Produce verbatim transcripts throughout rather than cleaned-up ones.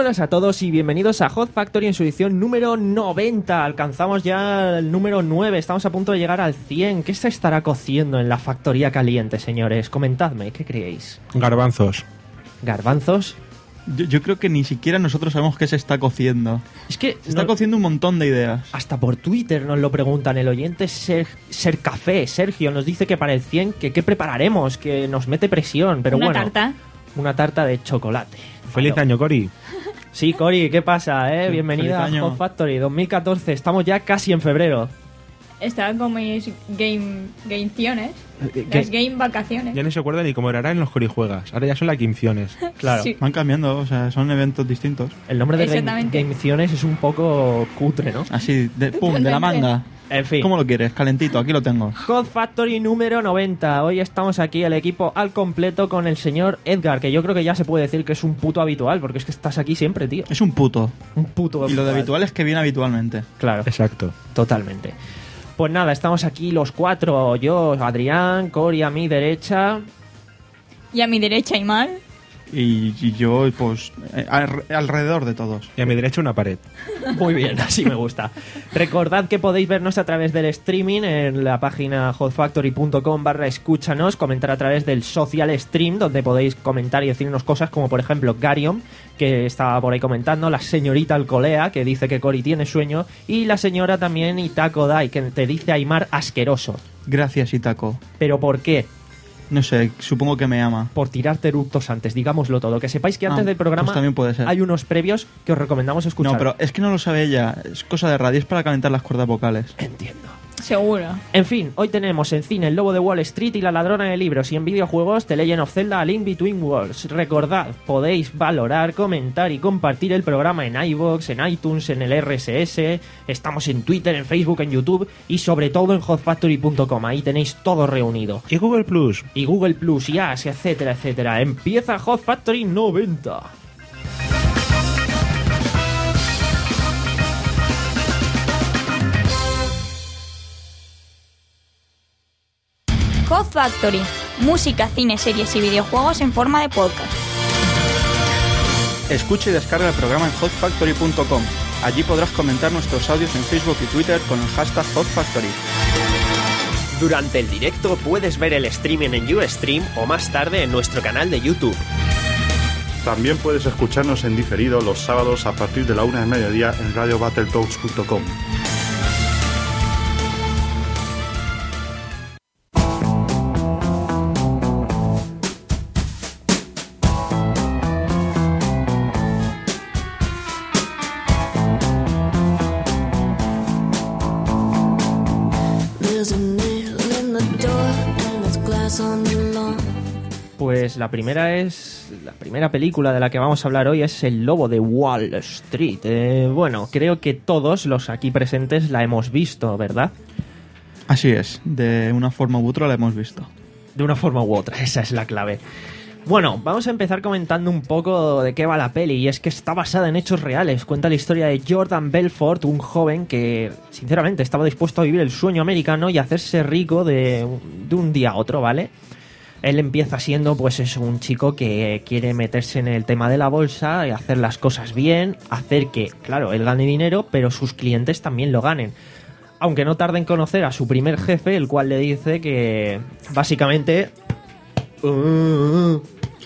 buenas a todos y bienvenidos a Hot Factory en su edición número noventa. Alcanzamos ya el número nueve, estamos a punto de llegar al cien. ¿Qué se estará cociendo en la factoría caliente, señores? Comentadme, ¿qué creéis? Garbanzos. ¿Garbanzos? Yo, yo creo que ni siquiera nosotros sabemos qué se está cociendo. Es que se está no, cociendo un montón de ideas. Hasta por Twitter nos lo preguntan. El oyente Ser, Ser Café, Sergio, nos dice que para el cien, que qué prepararemos, que nos mete presión. Pero una bueno, tarta. Una tarta de chocolate. Feliz Claro. año, Cori. Sí, Cori, ¿qué pasa? Eh? Sí, Bienvenida a feliz año. Hot Factory dos mil catorce. Estamos ya casi en febrero. Estaba con mis game gameciones, ¿Qué? las game vacaciones. Ya no se acuerda ni cómo era en los Corijuegas. Ahora ya son las quinciones. Claro. Sí. Van cambiando, o sea, son eventos distintos. El nombre de Game- Exactamente. Gameciones es un poco cutre, ¿no? Así, de, pum, de la manga. En fin. ¿Cómo lo quieres? Calentito, aquí lo tengo. Hot Factory número noventa. Hoy estamos aquí el equipo al completo con el señor Edgar, que yo creo que ya se puede decir que es un puto habitual, porque es que estás aquí siempre, tío. Es un puto. Un puto Y lo de habitual es que viene habitualmente. Claro, Exacto. totalmente. Pues nada, estamos aquí los cuatro. Yo, Adrián, Cori a mi derecha. Y a mi derecha Aymar. Y, y yo, pues, eh, al- alrededor de todos. Y a mi derecha una pared. Muy bien, así me gusta. Recordad que podéis vernos a través del streaming en la página hotfactory.com barra escúchanos, comentar a través del social stream, donde podéis comentar y decirnos cosas como, por ejemplo, Garion, que estaba por ahí comentando, la señorita Alcolea, que dice que Cori tiene sueño, y la señora también Itaco Dai, que te dice Aymar asqueroso. Gracias, Itaco. ¿Pero por qué? No sé, supongo que me ama. Por tirarte eructos antes, digámoslo todo. Que sepáis que antes Ah, del programa pues también puede ser. hay unos previos que os recomendamos escuchar. No, pero es que no lo sabe ella. Es cosa de radio, es para calentar las cuerdas vocales. Entiendo. Seguro. En fin, hoy tenemos en cine El Lobo de Wall Street y La Ladrona de Libros, y en videojuegos The Legend of Zelda: A Link Between Worlds. Recordad, podéis valorar, comentar y compartir el programa en iVoox, en iTunes, en el R S S, estamos en Twitter, en Facebook, en YouTube y sobre todo en hotfactory punto com. Ahí tenéis todo reunido. Y Google Plus. Y Google Plus, y Ask, etcétera, etcétera. Empieza Hot Factory noventa. Hot Factory. Música, cine, series y videojuegos en forma de podcast. Escucha y descarga el programa en hotfactory punto com. Allí podrás comentar nuestros audios en Facebook y Twitter con el hashtag HotFactory. Durante el directo puedes ver el streaming en Ustream o más tarde en nuestro canal de YouTube. También puedes escucharnos en diferido los sábados a partir de la una del mediodía en radio battletoads punto com. Pues la primera es la primera película de la que vamos a hablar hoy es El Lobo de Wall Street. Eh, bueno, creo que todos los aquí presentes la hemos visto, ¿verdad? Así es, de una forma u otra la hemos visto. De una forma u otra, esa es la clave. Bueno, vamos a empezar comentando un poco de qué va la peli, y es que está basada en hechos reales. Cuenta la historia de Jordan Belfort, un joven que, sinceramente, estaba dispuesto a vivir el sueño americano y hacerse rico de, de un día a otro, ¿vale? Él empieza siendo, pues, es un chico que quiere meterse en el tema de la bolsa y hacer las cosas bien, hacer que, claro, él gane dinero, pero sus clientes también lo ganen. Aunque no tarde en conocer a su primer jefe, el cual le dice que, básicamente... Uh,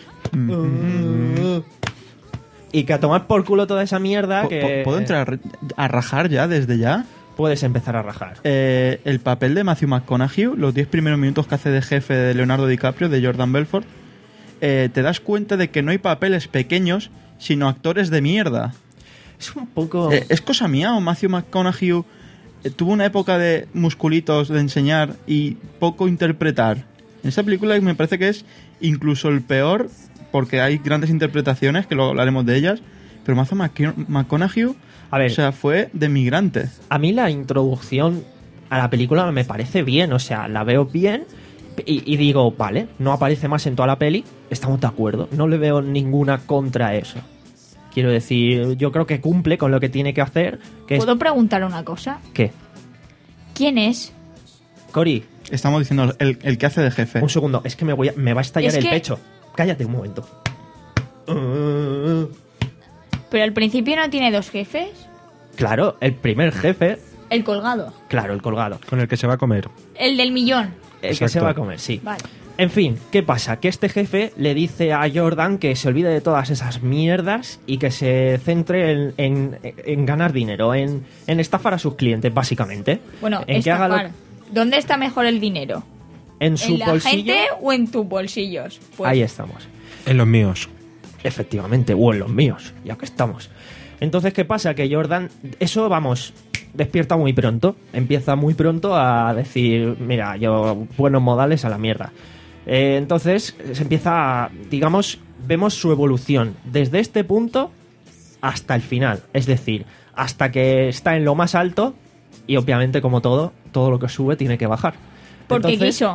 uh, y que a tomar por culo toda esa mierda Po- que... ¿Puedo entrar a rajar ya, desde ya? Puedes empezar a rajar. Eh, el papel de Matthew McConaughey, los diez primeros minutos que hace de jefe de Leonardo DiCaprio, de Jordan Belfort, eh, te das cuenta de que no hay papeles pequeños, sino actores de mierda. Es un poco... Eh, ¿Es cosa mía o Matthew McConaughey eh, tuvo una época de musculitos, de enseñar y poco interpretar? En esta película me parece que es incluso el peor, porque hay grandes interpretaciones, que luego hablaremos de ellas, pero Matthew Mc- McConaughey, A ver, o sea, fue de migrante. a mí la introducción a la película me parece bien, o sea, la veo bien y, y digo, vale, no aparece más en toda la peli, estamos de acuerdo, no le veo ninguna contra eso. Quiero decir, yo creo que cumple con lo que tiene que hacer, que es... ¿Puedo preguntar una cosa? ¿Qué? ¿Quién es? Cori, Estamos diciendo el, el que hace de jefe. un segundo, es que me, voy a- me va a estallar Es el que- pecho. Cállate un momento. Uh, Pero al principio no tiene dos jefes. Claro, el primer jefe, El colgado. claro, el colgado. Con el que se va a comer. El del millón. El que Exacto. se va a comer, sí. Vale. En fin, ¿qué pasa? Que este jefe le dice a Jordan que se olvide de todas esas mierdas y que se centre en, en- en ganar dinero, en, en estafar a sus clientes, básicamente. Bueno, en que haga lo- estafar. ¿Dónde está mejor el dinero? en su ¿En la bolsillo. gente o en tus bolsillos? Pues, Ahí estamos. En los míos. Efectivamente, o en los míos, ya que estamos. Entonces, ¿qué pasa? Que Jordan, eso, vamos, despierta muy pronto. Empieza muy pronto a decir, mira, yo, buenos modales a la mierda. Eh, entonces, se empieza, a, digamos, vemos su evolución desde este punto hasta el final. Es decir, hasta que está en lo más alto y, obviamente, como todo, todo lo que sube tiene que bajar. porque Entonces, quiso.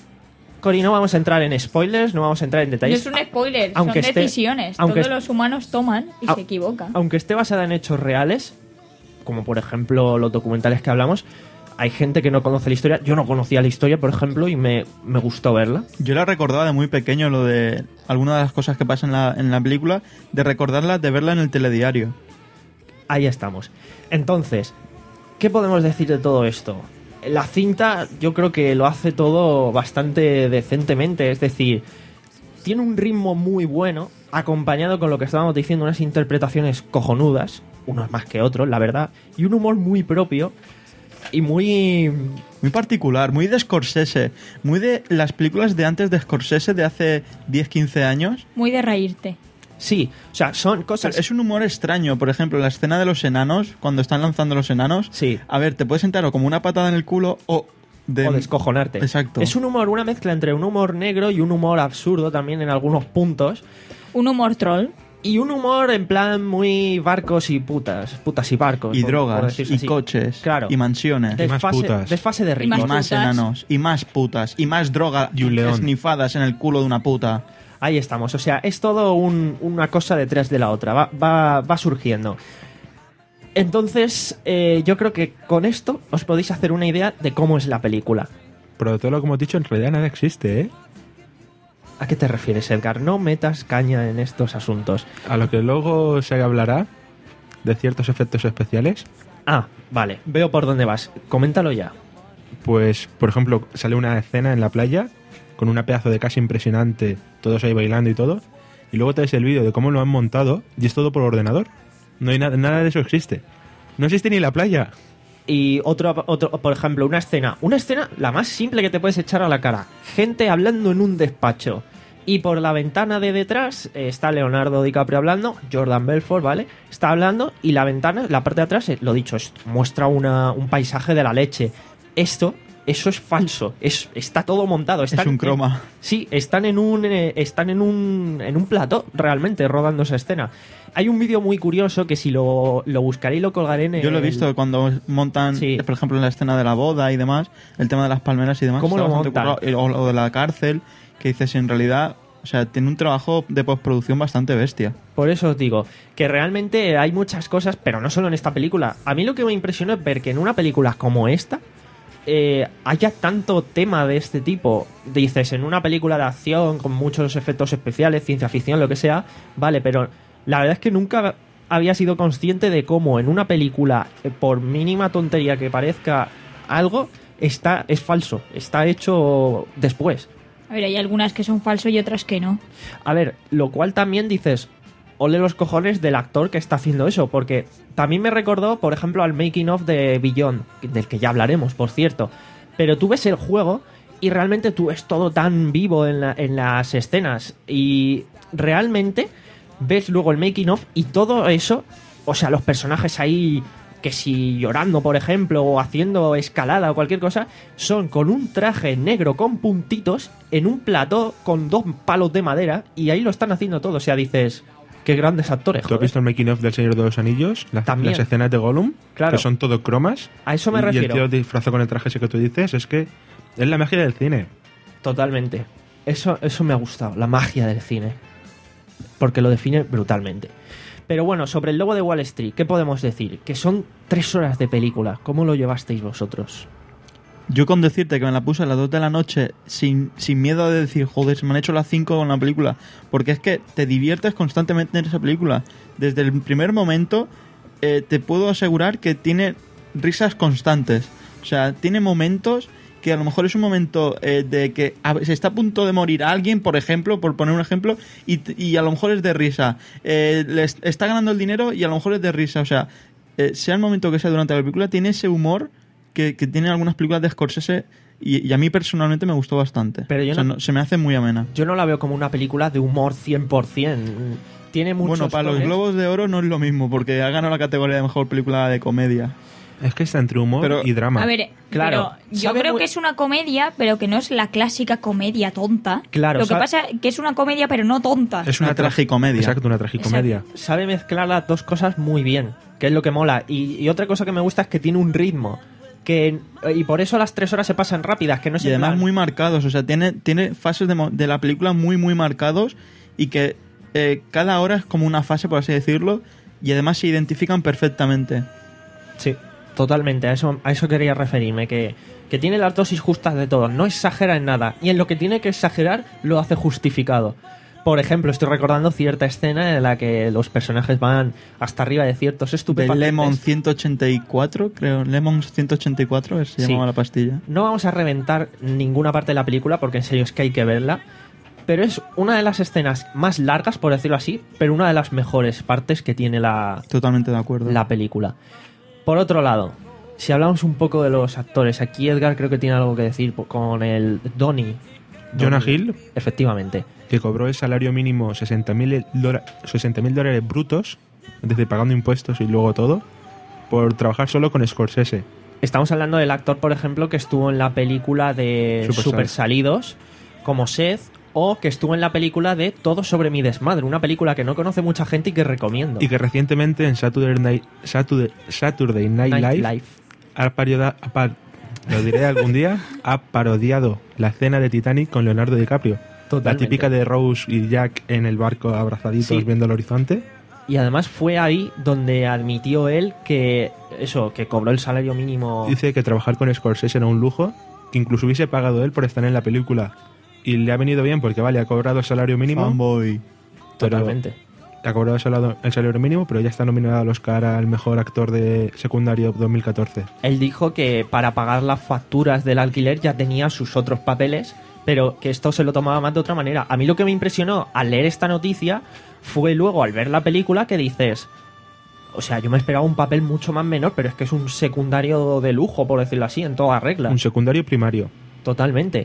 Cori, no vamos a entrar en spoilers, no vamos a entrar en No detalles. es un spoiler, Aunque son esté- decisiones. aunque Todos est- los humanos toman y Au- se equivocan. Aunque esté basada en hechos reales, como por ejemplo los documentales que hablamos, hay gente que no conoce la historia. Yo no conocía la historia, por ejemplo, y me, me gustó verla. Yo la recordaba de muy pequeño, lo de algunas de las cosas que pasan en la, en la película, de recordarla, de verla en el telediario. Ahí estamos. Entonces, ¿qué podemos decir de todo esto? La cinta yo creo que lo hace todo bastante decentemente, es decir, tiene un ritmo muy bueno, acompañado con lo que estábamos diciendo, unas interpretaciones cojonudas, unos más que otros, la verdad, y un humor muy propio y muy... Muy particular, muy de Scorsese, muy de las películas de antes de Scorsese de hace diez quince años. Muy de reírte. Sí, o sea, son cosas... Es un humor extraño, por ejemplo, la escena de los enanos, cuando están lanzando los enanos. Sí. A ver, te puedes sentar o como una patada en el culo o de... O descojonarte. Exacto. Es un humor, una mezcla entre un humor negro y un humor absurdo también en algunos puntos. Un humor troll. Y un humor en plan muy barcos y putas, putas y barcos. Y por- por drogas, decirse y así. coches, Claro. y mansiones. De- más Desfase, putas. desfase de Y Y ritmo. más más putas. enanos, y más putas, y más droga Y un león. esnifadas en el culo de una puta. Ahí estamos. O sea, es todo un- una cosa detrás de la otra. Va, va, va surgiendo. Entonces, eh, yo creo que con esto os podéis hacer una idea de cómo es la película. Pero de todo lo que hemos dicho, en realidad nada existe, ¿eh? ¿A qué te refieres, Edgar? No metas caña en estos asuntos. A lo que luego se hablará de ciertos efectos especiales, Ah, vale. Veo por dónde vas. Coméntalo ya. pues, por ejemplo, sale una escena en la playa con una pedazo de casa impresionante, todos ahí bailando y todo, y luego te ves el vídeo de cómo lo han montado y es todo por ordenador. No hay nada, nada de eso existe. No existe ni la playa. Y otro, otro, por ejemplo, una escena. Una escena la más simple que te puedes echar a la cara. Gente hablando en un despacho. Y por la ventana de detrás eh, está Leonardo DiCaprio hablando, Jordan Belfort, ¿vale? Está hablando y la ventana, la parte de atrás, eh, lo dicho, es- muestra una, un paisaje de la leche. Esto, eso es falso. Es, está todo montado. Están Es un en- croma. sí, están en un eh, están en un en un plató realmente rodando esa escena. Hay un vídeo muy curioso que si lo, lo buscaré y lo colgaré en Yo lo he el- visto cuando montan, Sí. por ejemplo, en la escena de la boda y demás, el tema de las palmeras y demás. ¿Cómo está lo bastante montan? currado. O, o de la cárcel, que dices, en realidad, o sea, tiene un trabajo de postproducción bastante bestia. Por eso os digo que realmente hay muchas cosas, pero no solo en esta película. A mí lo que me impresionó es ver que en una película como esta eh, haya tanto tema de este tipo. Dices, en una película de acción con muchos efectos especiales, ciencia ficción, lo que sea, vale, pero la verdad es que nunca había sido consciente de cómo en una película, eh, por mínima tontería que parezca algo, está, es falso, está hecho después. A ver, hay algunas que son falsos y otras que no. A ver, lo cual también dices, ole los cojones del actor que está haciendo eso, porque también me recordó, por ejemplo, al making of de Beyond, del que ya hablaremos, por cierto. Pero tú ves el juego y realmente tú ves todo tan vivo en, la- en las escenas y realmente ves luego el making of y todo eso, o sea, los personajes ahí que si llorando, por ejemplo, o haciendo escalada o cualquier cosa, son con un traje negro con puntitos en un plató con dos palos de madera y ahí lo están haciendo todo. O sea, dices, qué grandes actores. ¿Tú has joder. visto el making of del Señor de los Anillos? Las, También. las escenas de Gollum, Claro. que son todo cromas. A eso me y, y el refiero. tío disfrazado con el traje ese que tú dices, es que es la magia del cine. Totalmente. Eso, eso me ha gustado, la magia del cine. Porque lo define brutalmente. Pero bueno, sobre el Lobo de Wall Street, ¿qué podemos decir? Que son tres horas de película. ¿Cómo lo llevasteis vosotros? Yo con decirte que me la puse a las dos de la noche sin, sin miedo de decir, joder, se me han hecho las cinco con la película. Porque es que te diviertes constantemente en esa película. Desde el primer momento eh, te puedo asegurar que tiene risas constantes. O sea, tiene momentos que a lo mejor es un momento eh, de que a, se está a punto de morir alguien, por ejemplo, por poner un ejemplo, y, y a lo mejor es de risa. Eh, les, está ganando el dinero y a lo mejor es de risa. O sea, eh, sea el momento que sea durante la película, tiene ese humor que, que tienen algunas películas de Scorsese y, y a mí personalmente me gustó bastante. Pero yo o sea, no- no- se me hace muy amena. Yo no la veo como una película de humor cien por ciento. Tiene muchos Bueno, para los toques. Globos de Oro no es lo mismo, porque ha ganado la categoría de mejor película de comedia. Es que está entre humor Pero- y drama. A ver, Claro, pero yo sabe creo muy- que es una comedia, pero que no es la clásica comedia tonta. Claro, Lo que sabe- pasa es que es una comedia, pero no tonta. Es una tra- tragicomedia. Exacto, una tragicomedia. Sabe mezclar las dos cosas muy bien, que es lo que mola. Y, y otra cosa que me gusta es que tiene un ritmo. Que, y por eso las tres horas se pasan rápidas, que no es Y en además plan- muy marcados, o sea, tiene, tiene fases de, mo- de la película muy, muy marcados y que eh, cada hora es como una fase, por así decirlo, y además se identifican perfectamente. Sí, totalmente, a eso, a eso quería referirme, que, que tiene las dosis justas de todo, no exagera en nada, y en lo que tiene que exagerar lo hace justificado. Por ejemplo, estoy recordando cierta escena en la que los personajes van hasta arriba de ciertos De estupefacientes. Lemon ciento ochenta y cuatro, creo, Lemon ciento ochenta y cuatro se Sí. llamaba la pastilla. No vamos a reventar ninguna parte de la película porque en serio es que hay que verla. Pero es una de las escenas más largas, por decirlo así, pero una de las mejores partes que tiene la, Totalmente de acuerdo. la película. Por otro lado, si hablamos un poco de los actores, aquí Edgar creo que tiene algo que decir po- con el Donnie. Jonah Donnie, Hill, Efectivamente. que cobró el salario mínimo sesenta mil dólares brutos, desde pagando impuestos y luego todo, por trabajar solo con Scorsese. Estamos hablando del actor, por ejemplo, que estuvo en la película de Super Super, Sal. Salidos, como Seth, o que estuvo en la película de Todo sobre mi desmadre, una película que no conoce mucha gente y que recomiendo. Y que recientemente en Saturday Night, Saturday, Saturday Night Live, Nightlife. ha parodiado, ha par- lo diré algún día, ha parodiado la escena de Titanic con Leonardo DiCaprio. Totalmente. La típica de Rose y Jack en el barco abrazaditos Sí. viendo el horizonte. Y además fue ahí donde admitió él que eso, que cobró el salario mínimo. Dice que trabajar con Scorsese era un lujo, que incluso hubiese pagado él por estar en la película. Y le ha venido bien porque, vale, ha cobrado el salario mínimo. Fanboy. pero- Totalmente. Ha cobrado el salario, el salario mínimo, pero ya está nominado al Oscar al mejor actor de secundario dos mil catorce. Él dijo que para pagar las facturas del alquiler ya tenía sus otros papeles, pero que esto se lo tomaba más de otra manera. A mí lo que me impresionó al leer esta noticia fue luego al ver la película que dices, o sea, yo me esperaba un papel mucho más menor, pero es que es un secundario de lujo, por decirlo así, en toda regla. Un secundario primario. Totalmente.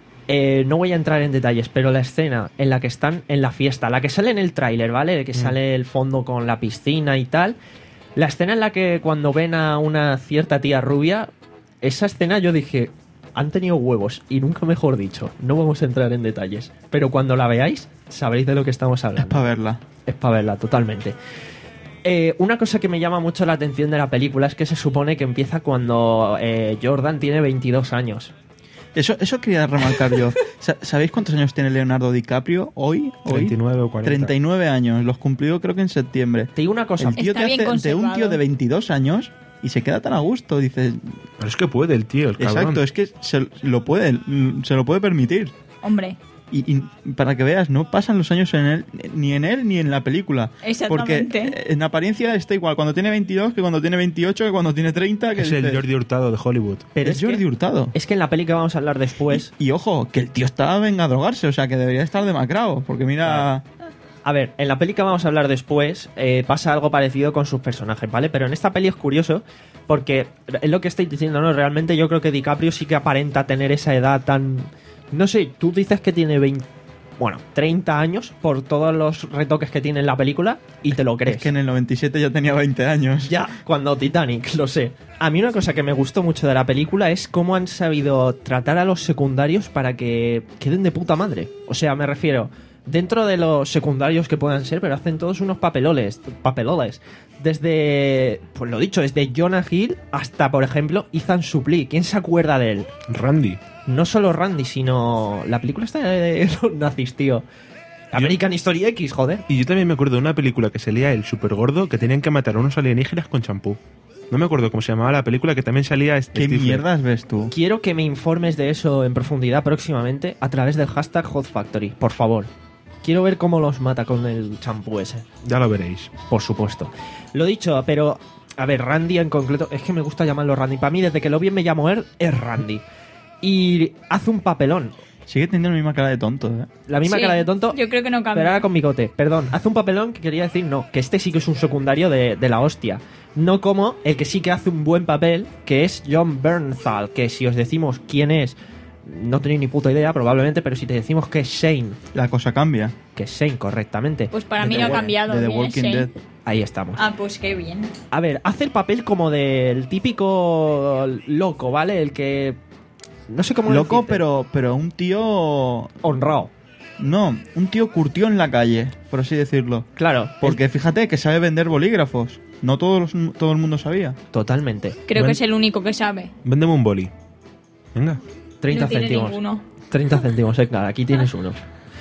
Eh, no voy a entrar en detalles, pero la escena en la que están en la fiesta, la que sale en el tráiler, ¿vale? Que sale el fondo con la piscina y tal. La escena en la que cuando ven a una cierta tía rubia, esa escena yo dije, han tenido huevos, y nunca mejor dicho. No vamos a entrar en detalles, pero cuando la veáis, sabréis de lo que estamos Es hablando. para verla. Es para verla, totalmente. Eh, una cosa que me llama mucho la atención de la película es que se supone que empieza cuando eh, Jordan tiene veintidós años. Eso, eso quería remarcar yo. Sa- ¿Sabéis cuántos años tiene Leonardo DiCaprio hoy? hoy? treinta y nueve o cuarenta. treinta y nueve años. Los cumplió creo que en septiembre. Te digo una cosa, El tío Está te bien hace de un tío conservado. de veintidós años y se queda tan a gusto. Dices, Pero es que puede el tío, el cabrón. exacto, es que se lo puede, se lo puede permitir. Hombre, Y, y para que veas, no pasan los años en él, ni en él ni en la película. Exactamente. Porque eh, en apariencia está igual cuando tiene veintidós que cuando tiene veintiocho, que cuando tiene treinta. Que Es el dices, Jordi Hurtado de Hollywood. pero es es, Jordi que, Hurtado. es que en la peli que vamos a hablar después, Y, y ojo, que el tío está venga a drogarse, o sea que debería estar demacrado. Porque mira. a ver, en la peli que vamos a hablar después eh, pasa algo parecido con sus personajes, ¿vale? Pero en esta peli es curioso porque es lo que estoy diciendo, ¿no? Realmente yo creo que DiCaprio sí que aparenta tener esa edad tan... No sé, tú dices que tiene veinte... Bueno, treinta años por todos los retoques que tiene en la película y te lo crees. Es que en el noventa y siete ya tenía veinte años. Ya, cuando Titanic, lo sé. A mí una cosa que me gustó mucho de la película es cómo han sabido tratar a los secundarios para que queden de puta madre. O sea, me refiero, dentro de los secundarios que puedan ser, pero hacen todos unos papeloles, papeloles. Desde, pues lo dicho, desde Jonah Hill hasta, por ejemplo, Ethan Suplee. ¿Quién se acuerda de él? Randy. No solo Randy, sino la película está de los nazis, tío. American History X, joder. Y yo también me acuerdo de una película que salía el super gordo que tenían que matar a unos alienígenas con champú. No me acuerdo cómo se llamaba la película, que también salía ¿Qué Stifler. mierdas ves tú? Quiero que me informes de eso en profundidad próximamente a través del hashtag Hot Factory, por favor. Quiero ver cómo los mata con el champú ese. Ya lo veréis. Por supuesto. Lo dicho, pero... A ver, Randy en concreto... Es que me gusta llamarlo Randy. Para mí, desde que lo vi en Me llamo él, es Randy. Y hace un papelón. Sigue teniendo la misma cara de tonto, ¿eh? La misma Sí, cara de tonto, yo creo que no cambia. pero ahora con bigote. Perdón, hace un papelón que quería decir no, que este sí que es un secundario de, de la hostia. No como el que sí que hace un buen papel, que es John Bernthal, que si os decimos quién es, no tenéis ni puta idea probablemente, pero si te decimos que es Shane, La cosa cambia. que es Shane correctamente, Pues para De mí The no ha Wa- cambiado. De The ni es, Walking ¿eh? Dead. ahí estamos. Ah, pues qué bien. A ver, hace el papel como del típico loco, ¿vale? El que... No sé cómo Loco, decirte. pero, pero un tío... honrado. No, un tío curtió en la calle, por así decirlo. Claro, Porque fíjate que sabe vender bolígrafos. No todos, los- todo el mundo sabía. es- totalmente. Creo Bueno. que es el único que sabe. Véndeme un boli. Venga. treinta no tiene céntimos. ninguno. treinta céntimos, eh, claro, aquí tienes uno.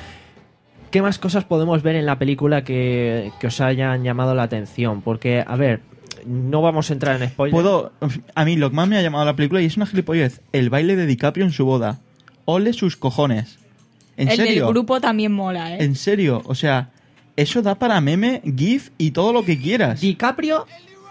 ¿Qué más cosas podemos ver en la película que, que os hayan llamado la atención? Porque, a ver, no vamos a entrar en spoilers. Puedo... A mí lo que más me ha llamado la película, y es una gilipollez, el baile de DiCaprio en su boda. Ole sus cojones. ¿En el serio? del grupo también mola, ¿eh? En serio, o sea, eso da para meme, GIF y todo lo que quieras. DiCaprio,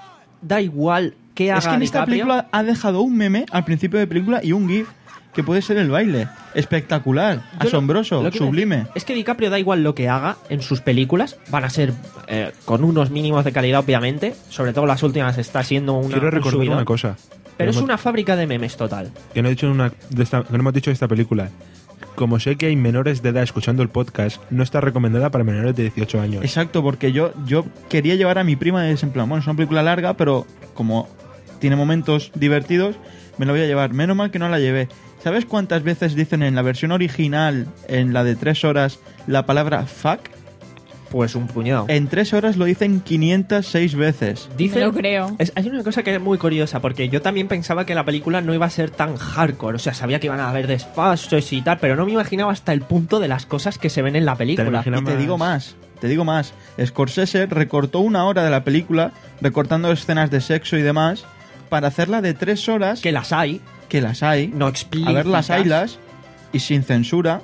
da igual qué haga Es que en esta DiCaprio. película ha dejado un meme al principio de película y un GIF que puede ser el baile. Espectacular, Yo lo- asombroso, lo que iba a sublime. decir Es que DiCaprio da igual lo que haga en sus películas, van a ser eh, con unos mínimos de calidad, obviamente. Sobre todo las últimas está siendo una. Quiero un recordar subidón. una cosa. Pero Que es no hemos- una fábrica de memes total. Que no, he dicho en una de esta- que no hemos dicho de esta película. Como sé que hay menores de edad escuchando el podcast, no está recomendada para menores de dieciocho años. Exacto, porque yo, yo quería llevar a mi prima ese en plan, bueno, es una película larga, pero como tiene momentos divertidos, me la voy a llevar. Menos mal que no la llevé. ¿Sabes cuántas veces dicen en la versión original, en la de tres horas, la palabra fuck? Pues un puñado. En tres horas lo dicen quinientas seis veces. Dice, Me lo creo. Es- hay una cosa que es muy curiosa, porque yo también pensaba que la película no iba a ser tan hardcore. O sea, sabía que iban a haber desfases y tal, pero no me imaginaba hasta el punto de las cosas que se ven en la película. imaginas? Y te más. digo más, te digo más. Scorsese recortó una hora de la película, recortando escenas de sexo y demás, para hacerla de tres horas, Que las hay, que las hay, no a explícitas. ver las haylas, y sin censura,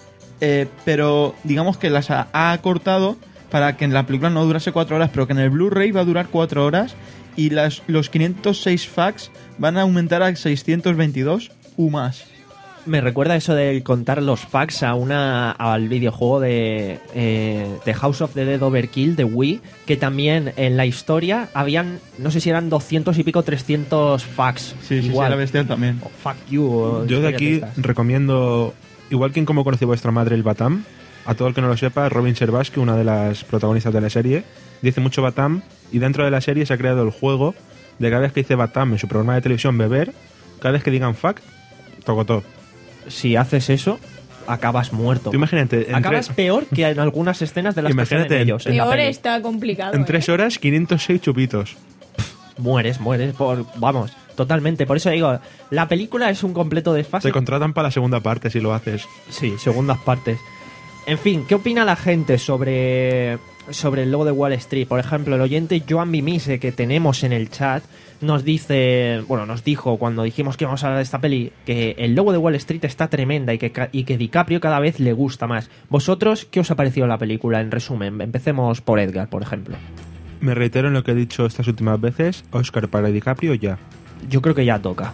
eh, pero digamos que las ha, ha acortado para que en la película no durase cuatro horas, pero que en el Blu-ray va a durar cuatro horas, y las, los quinientos seis facts van a aumentar a seiscientos veintidós u más. Me recuerda eso de contar los facts a una al videojuego de, eh, de House of the Dead Overkill de Wii, que también en la historia habían, no sé si eran doscientos y pico, trescientos facts. Sí, sí, sí, Igual. era bestial también. O fuck you. o Yo de historias aquí estas. recomiendo, igual que en Cómo conoció vuestra madre el Batam, a todo el que no lo sepa, Robin Scherbatsky, una de las protagonistas de la serie, dice mucho Batam, y dentro de la serie se ha creado el juego de cada vez que dice Batam en su programa de televisión beber, cada vez que digan fuck, tocotó. Si haces eso, acabas muerto. Tú imagínate, en, Acabas tre- peor que en algunas escenas de las Imagínate, que salen ellos. En la Peor peli. está complicado. en ¿eh? tres horas, quinientos seis chupitos. Mueres, mueres. Por, vamos, totalmente. Por eso digo, la película es un completo desfase. Te contratan para la segunda parte si lo haces. Sí, segundas partes. En fin, ¿qué opina la gente sobre, sobre el logo de Wall Street? Por ejemplo, el oyente Joan Bimise que tenemos en el chat nos dice, bueno, nos dijo cuando dijimos que íbamos a hablar de esta peli que el logo de Wall Street está tremenda y que, ca- y que DiCaprio cada vez le gusta más. ¿Vosotros qué os ha parecido la película? En resumen, empecemos por Edgar, por ejemplo. Me reitero en lo que he dicho estas últimas veces, Oscar para DiCaprio ya. Yo creo que ya toca.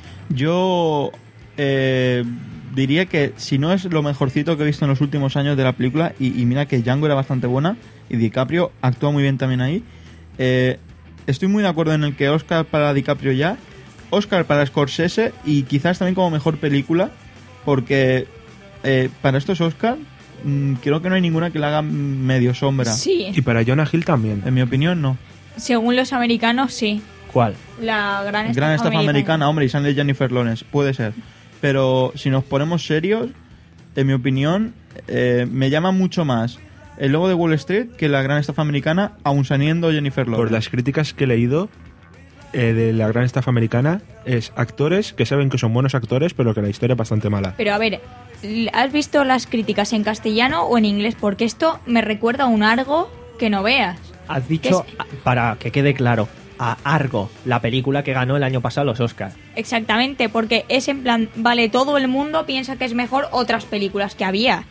Yo eh, diría que si no es lo mejorcito que he visto en los últimos años de la película, y, y mira que Django era bastante buena y DiCaprio actúa muy bien también ahí, eh, estoy muy de acuerdo en el que Oscar para DiCaprio ya, Oscar para Scorsese y quizás también como mejor película, porque eh, para estos Oscar mm, creo que no hay ninguna que le haga medio sombra. Sí, Y para Jonah Hill también. En mi opinión, no. según los americanos, sí. ¿Cuál? La gran estafa, Gran estafa americana. americana, hombre, y sale Jennifer Lawrence, puede ser. Pero si nos ponemos serios, en mi opinión, eh, me llama mucho más el logo de Wall Street que la gran estafa americana, aun saliendo Jennifer Lawrence. Por las críticas que he leído eh, de la gran estafa americana, es actores que saben que son buenos actores, pero que la historia es bastante mala. Pero a ver, ¿has visto las críticas en castellano o en inglés? Porque esto me recuerda a un algo que no veas. Has dicho, ¿Qué para que quede claro, a Argo, la película que ganó el año pasado los Oscars. Exactamente, porque es en plan, vale, todo el mundo piensa que es mejor otras películas que había.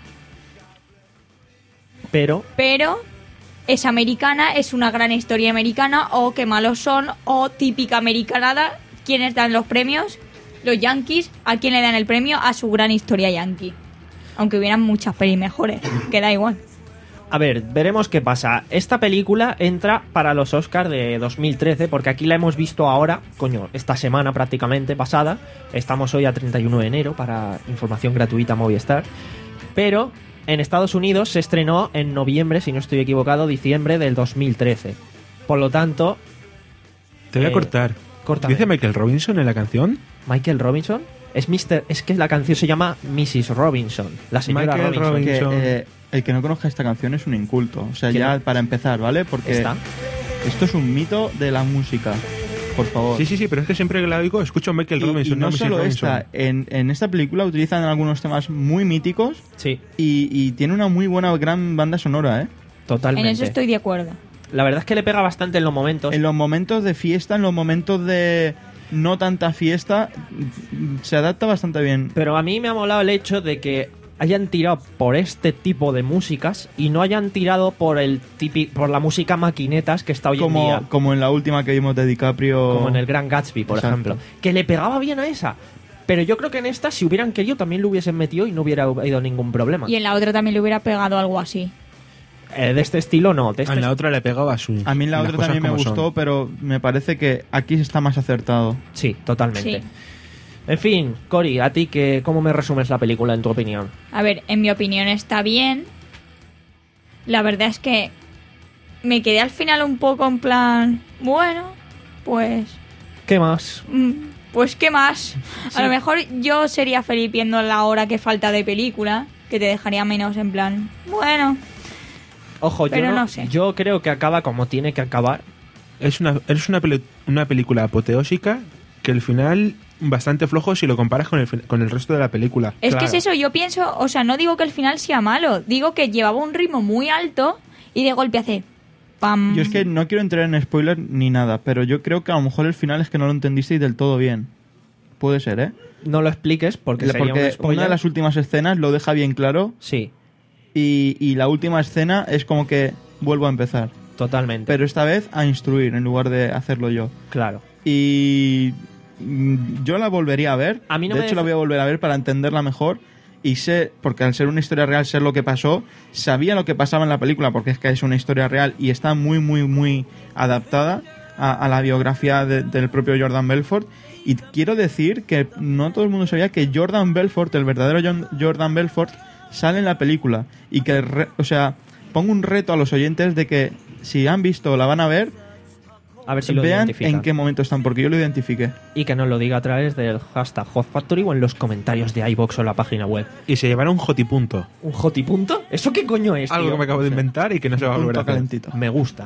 Pero Pero es americana, es una gran historia americana, o qué malos son, o típica americanada. ¿Quiénes dan los premios? Los Yankees. ¿A quién le dan el premio? A su gran historia yankee. Aunque hubieran muchas pelis mejores, que da igual. a ver, veremos qué pasa. Esta película entra para los Oscars de dos mil trece, porque aquí la hemos visto ahora, coño, esta semana prácticamente pasada. Estamos hoy a treinta y uno de enero para información gratuita Movistar. Pero en Estados Unidos se estrenó en noviembre, si no estoy equivocado, diciembre del dos mil trece. Por lo tanto... Te voy a eh, cortar. córtame. ¿Dice Michael Robinson en la canción? Michael Robinson es mister Es que la canción se llama missus Robinson, la señora Michael Robinson. Robinson. Que, eh, el que no conozca esta canción es un inculto. O sea, ¿Quién ya no? para empezar, ¿vale? Porque ¿Está? esto es un mito de la música. Por favor. Sí, sí, sí, pero es que siempre que la oigo escucho a Michael Y- Robinson, y no Missus solo Robinson. esta, en, en esta película utilizan algunos temas muy míticos Sí, y, y tiene una muy buena, gran banda sonora, ¿eh? totalmente. En eso estoy de acuerdo. La verdad es que le pega bastante en los momentos. En los momentos de fiesta, en los momentos de no tanta fiesta, mm, se adapta bastante bien. Pero a mí me ha molado el hecho de que hayan tirado por este tipo de músicas y no hayan tirado por el tipi- por la música maquinetas que está hoy en Como, día. como en la última que vimos de DiCaprio. Como en el Gran Gatsby, por Exacto. ejemplo. Que le pegaba bien a esa. Pero yo creo que en esta, si hubieran querido, también lo hubiesen metido y no hubiera habido ningún problema. Y en la otra también le hubiera pegado algo así. Eh, de este estilo no. De este En la otra le pegaba su. A mí la las otra cosas también me como son. gustó, pero me parece que aquí está más acertado. Sí, totalmente. Sí. En fin, Cori, ¿a ti qué, cómo me resumes la película en tu opinión? A ver, en mi opinión está bien. La verdad es que me quedé al final un poco en plan, bueno, pues, ¿Qué más? mm, pues qué más. Sí. A lo mejor yo sería feliz viendo la hora que falta de película, que te dejaría menos en plan, bueno, Ojo, Pero yo, no, no sé. yo creo que acaba como tiene que acabar. Es una, es una, peli- una película apoteósica que el final bastante flojo si lo comparas con el, fin- con el resto de la película. es Claro. que es eso, yo pienso, o sea, no digo que el final sea malo, digo que llevaba un ritmo muy alto y de golpe hace pam. Yo es que no quiero entrar en spoiler ni nada, pero yo creo que a lo mejor el final es que no lo entendisteis del todo bien. Puede ser, ¿eh? No lo expliques porque sería Porque un spoiler. una de las últimas escenas lo deja bien claro Sí, y, y la última escena es como que vuelvo a empezar. totalmente. Pero esta vez a instruir en lugar de hacerlo yo. Claro. Y mm, yo la volvería a ver. A mí no de me hecho, def- la voy a volver a ver para entenderla mejor. Y sé, porque al ser una historia real, ser lo que pasó, sabía lo que pasaba en la película, porque es que es una historia real y está muy, muy, muy adaptada a, a la biografía de- del propio Jordan Belfort. Y quiero decir que no todo el mundo sabía que Jordan Belfort, el verdadero John- Jordan Belfort, sale en la película. Y que, re- o sea, pongo un reto a los oyentes de que si han visto o la van a ver, A ver si lo vean identifican. en qué momento están, porque yo lo identifiqué. Y que nos lo diga a través del hashtag Hot Factory o en los comentarios de iVoox o en la página web. Y se llevará un jotipunto. ¿Un jotipunto? ¿Eso qué coño es, Algo tío? que me acabo de O sea, inventar y que no se va a volver a Punto hacer. calentito. Me gusta.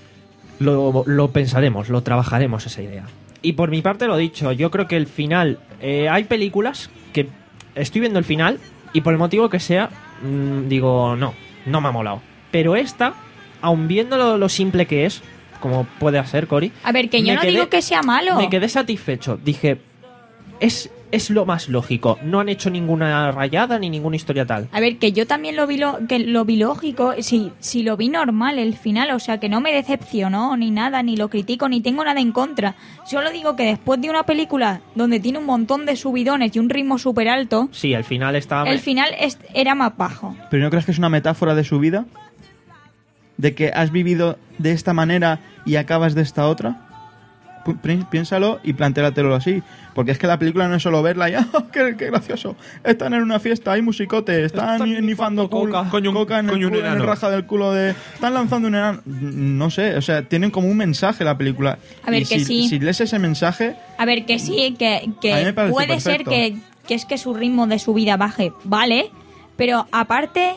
Lo, lo pensaremos, lo trabajaremos esa idea. Y por mi parte lo dicho, yo creo que el final... eh, hay películas que estoy viendo el final y por el motivo que sea, mm, digo, no, no me ha molado. Pero esta, aun viendo lo, lo simple que es, como puede ser, Cori... A ver, que yo me no quedé- digo que sea malo. Me quedé satisfecho. Dije, es, es lo más lógico. No han hecho ninguna rayada ni ninguna historia tal. A ver, que yo también lo vi, lo, que lo vi lógico, sí, sí lo vi normal el final, o sea, que no me decepcionó ni nada, ni lo critico, ni tengo nada en contra. Solo digo que después de una película donde tiene un montón de subidones y un ritmo súper alto, Sí, el final estaba... el final es- era más bajo. ¿Pero no crees que es una metáfora de su vida? ¿De que has vivido de esta manera y acabas de esta otra? Pu- pi- Piénsalo y plantéatelo así. Porque es que la película no es solo verla y ¡ah, qué, qué gracioso! Están en una fiesta, hay musicote, están, Están ni- nifando nifando coca, coca. Coño, un- coca en, el coño, un culo, en el enano. raja del culo de... Están lanzando un enano. No sé, o sea, tienen como un mensaje la película. A ver, Y que si, sí. si lees ese mensaje, A ver, que sí, que, que A mí me parece puede ser perfecto. que, que es que su ritmo de su vida baje, vale, pero aparte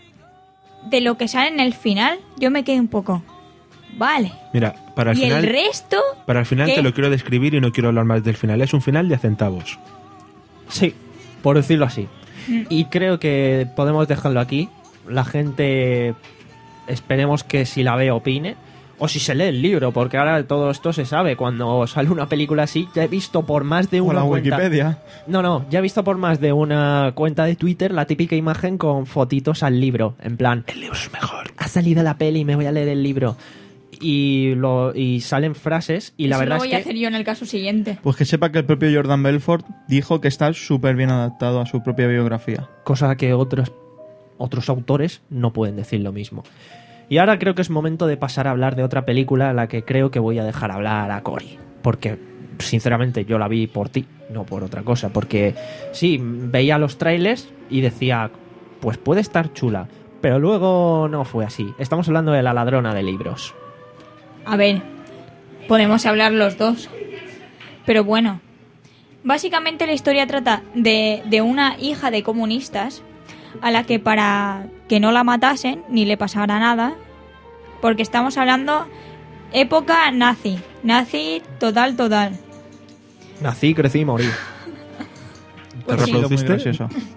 de lo que sale en el final, yo me quedé un poco, vale. Mira, para el Y final, el resto, para el final ¿qué? te lo quiero describir y no quiero hablar más del final. Es un final de centavos. Sí, por decirlo así. Mm. Y creo que podemos dejarlo aquí. La gente, esperemos que si la ve opine. O si se lee el libro, porque ahora todo esto se sabe. Cuando sale una película así, ya he visto por más de O una la cuenta... Wikipedia. No, no, ya he visto por más de una cuenta de Twitter la típica imagen con fotitos al libro. En plan, el libro es mejor. Ha salido la peli, me voy a leer el libro. Y, lo, y salen frases y la Eso verdad lo voy es a que... hacer yo en el caso siguiente. Pues que sepa que el propio Jordan Belfort dijo que está súper bien adaptado a su propia biografía. Cosa que otros, otros autores no pueden decir lo mismo. Y ahora creo que es momento de pasar a hablar de otra película a la que creo que voy a dejar hablar a Cory. Porque, sinceramente, yo la vi por ti, no por otra cosa. Porque, sí, veía los trailers y decía, pues puede estar chula. Pero luego no fue así. Estamos hablando de La ladrona de libros. A ver, podemos hablar los dos. Pero bueno, básicamente la historia trata de, de una hija de comunistas a la que para que no la matasen ni le pasara nada, porque estamos hablando época nazi, nazi total, total. Nací, crecí y morí. Pues ¿Te sí. reproduciste? Muy ¿Reproduciste? gracioso.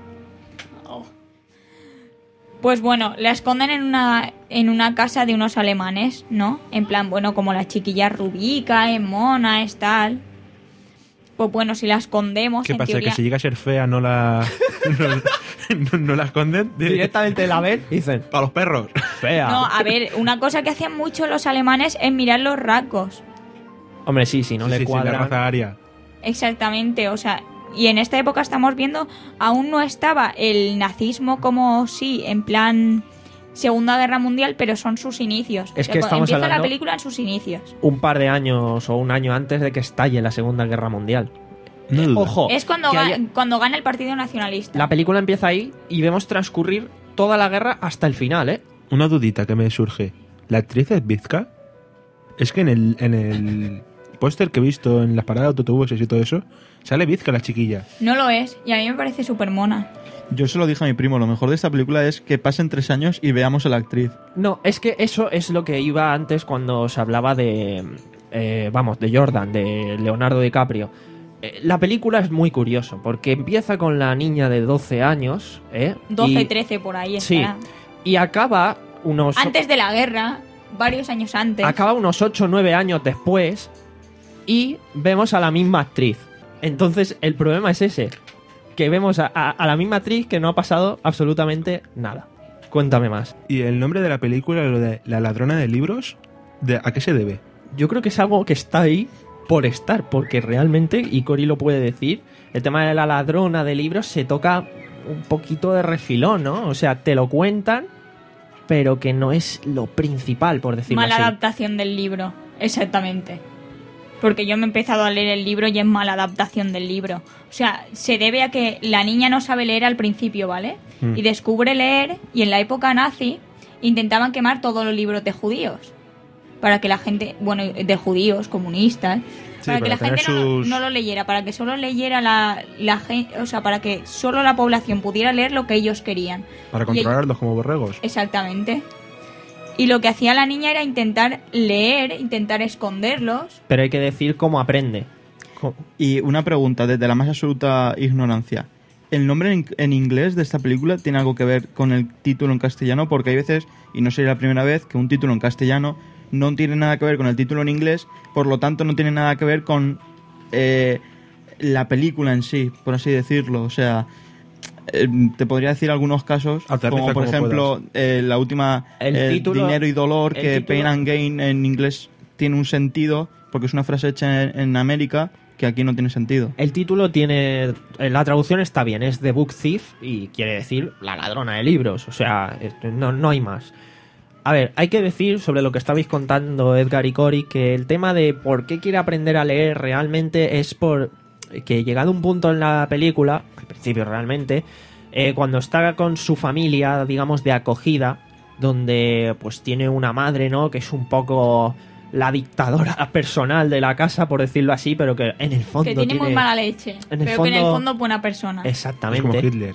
Pues bueno, la esconden en una en una casa de unos alemanes, ¿no? En plan, bueno, como la chiquilla rubica, es mona, es tal. Pues bueno, si la escondemos, ¿Qué en pasa? teoría... ¿Que si llega a ser fea no la, no, no- no la esconden? Directamente la ven y dicen, ¡Para los perros! fea. No, a ver, una cosa que hacían mucho los alemanes es mirar los rasgos. Hombre, sí, si no Sí, le sí, sí, cuadran... la raza aria. Exactamente, o sea, y en esta época estamos viendo, aún no estaba el nazismo como sí, en plan Segunda Guerra Mundial, pero son sus inicios. Es O sea, que estamos empieza hablando- la película en sus inicios. un par de años o un año antes de que estalle la Segunda Guerra Mundial. No duda. Ojo, Es cuando, que ga- haya- cuando gana el Partido Nacionalista. la película empieza ahí y vemos transcurrir toda la guerra hasta el final, ¿eh? Una dudita que me surge. ¿La actriz es Vizca? Es que en el, en el póster que he visto en las paradas de autobuses y todo eso, sale Vizca la chiquilla. No lo es, y a mí me parece súper mona. Yo se lo dije a mi primo, lo mejor de esta película es que pasen tres años y veamos a la actriz. No, es que eso es lo que iba antes cuando se hablaba de... eh, vamos, de Jordan, de Leonardo DiCaprio. Eh, la película es muy curioso, porque empieza con la niña de doce años, ¿eh? doce, Y- trece por ahí Sí, estará. y acaba unos... Antes de la guerra, varios años antes. Acaba unos ocho o nueve años después y vemos a la misma actriz. Entonces, el problema es ese, que vemos a, a- a la misma actriz que no ha pasado absolutamente nada. Cuéntame más. ¿Y el nombre de la película, lo de La ladrona de libros, de, a qué se debe? Yo creo que es algo que está ahí por estar, porque realmente, y Cory lo puede decir, el tema de la ladrona de libros se toca un poquito de refilón, ¿no? O sea, te lo cuentan, pero que no es lo principal, por decirlo Mala así. adaptación del libro, exactamente. Porque yo me he empezado a leer el libro y es mala adaptación del libro. O sea, se debe a que la niña no sabe leer al principio, ¿vale? Mm. Y descubre leer, y en la época nazi intentaban quemar todos los libros de judíos. Para que la gente, bueno, de judíos, comunistas, Sí, para que para la gente tener no, sus- no lo leyera, para que solo leyera la, la gente, o sea, para que solo la población pudiera leer lo que ellos querían. Para Y- controlarlos como borregos. Exactamente. Y lo que hacía la niña era intentar leer, intentar esconderlos. Pero hay que decir cómo aprende. Co- Y una pregunta, desde la más absoluta ignorancia. ¿El nombre en, en inglés de esta película tiene algo que ver con el título en castellano? Porque hay veces, y no sería la primera vez, que un título en castellano no tiene nada que ver con el título en inglés, por lo tanto no tiene nada que ver con eh, la película en sí, por así decirlo. O sea, eh, te podría decir algunos casos, Aterriza como por como ejemplo eh, la última, El eh, título- Dinero y Dolor, el que título- Pain and Gain en inglés tiene un sentido, porque es una frase hecha en, en América que aquí no tiene sentido. El título tiene... La traducción está bien, es The Book Thief y quiere decir la ladrona de libros. O sea, es- no, no hay más. A ver, hay que decir sobre lo que estabais contando Edgar y Cory que el tema de por qué quiere aprender a leer realmente es por que llegado un punto en la película, al principio realmente, eh, cuando está con su familia, digamos, de acogida, donde pues tiene una madre, ¿no? Que es un poco la dictadora personal de la casa, por decirlo así, pero que en el fondo Que tiene, muy tiene- mala leche. en el pero que en el fondo- fondo es buena persona. Es como Exactamente. Hitler.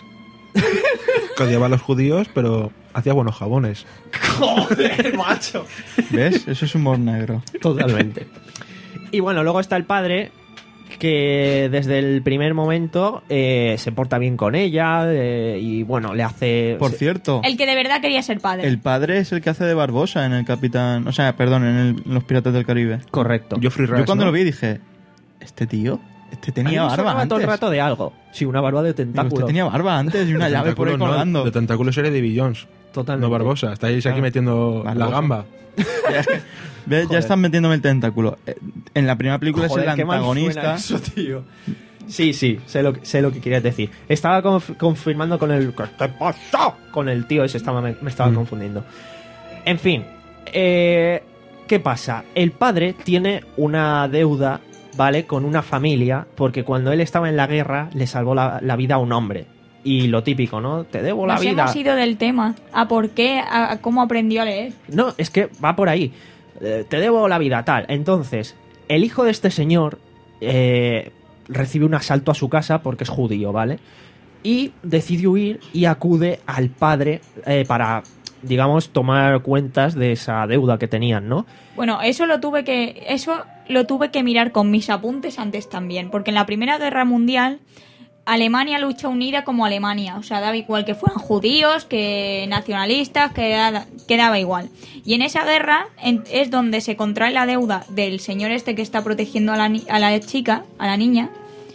Que odiaba a los judíos, pero hacía buenos jabones. Joder, macho. ¿Ves? Eso es humor negro. Totalmente. Y bueno, luego está el padre, que desde el primer momento eh, se porta bien con ella eh, y bueno, le hace... Por se- cierto, El que de verdad quería ser padre. el padre es el que hace de Barbosa en el Capitán... O sea, perdón, en, el- en Los Piratas del Caribe. Correcto. Geoffrey Rush, Yo cuando ¿no? lo vi dije, este tío, este A mí tenía me barba sonaba antes. todo el rato de algo. Sí, una barba de Digo, tentáculo. este tenía barba antes y una De llave por ahí tentáculos no, colgando. De tentáculos era Davy Jones, Totalmente. no Barbosa. Estáis aquí Claro. metiendo la Barbosa. gamba. Ya, es que- ve, ya Joder. están metiéndome el tentáculo. Eh, En la primera película Joder, es el qué mal suena antagonista. eso, tío. Sí, sí, sé lo, que- sé lo que querías decir. Estaba conf- confirmando con el... ¿Qué pasó? Con el tío ese, estaba, me, me estaba Mm. confundiendo. En fin, eh, ¿qué pasa? El padre tiene una deuda, ¿vale? Con una familia, porque cuando él estaba en la guerra le salvó la, la vida a un hombre. Y lo típico, ¿no? Te debo la Nos vida. hemos ido del tema. ¿A por qué? ¿A, a cómo aprendió a leer? No, es que va por ahí. Eh, te debo la vida, tal. Entonces, el hijo de este señor eh, recibe un asalto a su casa porque es judío, ¿vale? Y decide huir y acude al padre eh, para, digamos, tomar cuentas de esa deuda que tenían, ¿no? Bueno, eso lo tuve que eso lo tuve que mirar con mis apuntes antes también, porque en la Primera Guerra Mundial Alemania lucha unida como Alemania, o sea, daba igual que fueran judíos, que nacionalistas, que daba, que daba igual. Y en esa guerra en- es donde se contrae la deuda del señor este que está protegiendo a la, ni- a la chica, a la niña,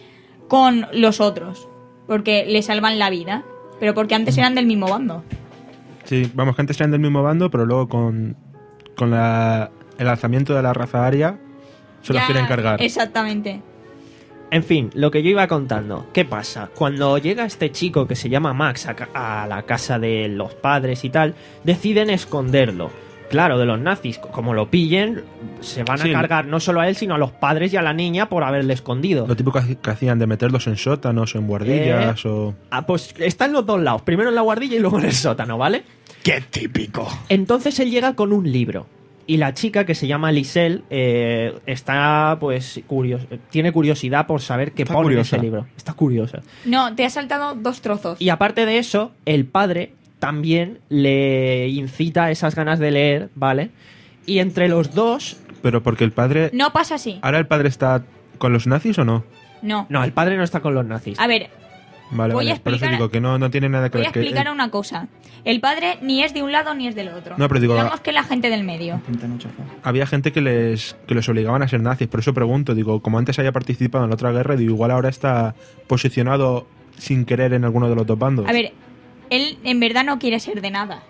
con los otros, porque le salvan la vida, pero porque antes eran del mismo bando. Sí, vamos, que antes eran del mismo bando, pero luego con, con la, el alzamiento de la raza aria se los Ya, quieren cargar. Exactamente. En fin, lo que yo iba contando. ¿Qué pasa? Cuando llega este chico que se llama Max a, ca- a la casa de los padres y tal, deciden esconderlo. Claro, de los nazis. Como lo pillen, se van Sí. a cargar no solo a él, sino a los padres y a la niña por haberle escondido. Lo típico que que hacían de meterlos en sótanos o en guardillas Eh. o... Ah, pues está en los dos lados. Primero en la guardilla y luego en el sótano, ¿vale? ¡Qué típico! Entonces él llega con un libro. Y la chica, que se llama Liselle, eh, está, pues, curios tiene curiosidad por saber qué Está pone curiosa. en ese libro. Está curiosa. No, te has saltado dos trozos. Y aparte de eso, el padre también le incita esas ganas de leer, ¿vale? Y entre los dos... Pero porque el padre... No pasa así. ¿Ahora el padre está con los nazis o no? No. No, el padre no está con los nazis. A ver, Vale, Voy a vale. Por eso explicar- digo que no, no tiene nada que voy a ver. que- explicar eh, una cosa. El padre ni es de un lado ni es del otro. No, pero digo- Digamos que la gente del medio. Había gente que les, que les obligaban a ser nazis, por eso pregunto, digo, como antes haya participado en la otra guerra, digo, igual ahora está posicionado sin querer en alguno de los dos bandos. A ver, él en verdad no quiere ser de nada.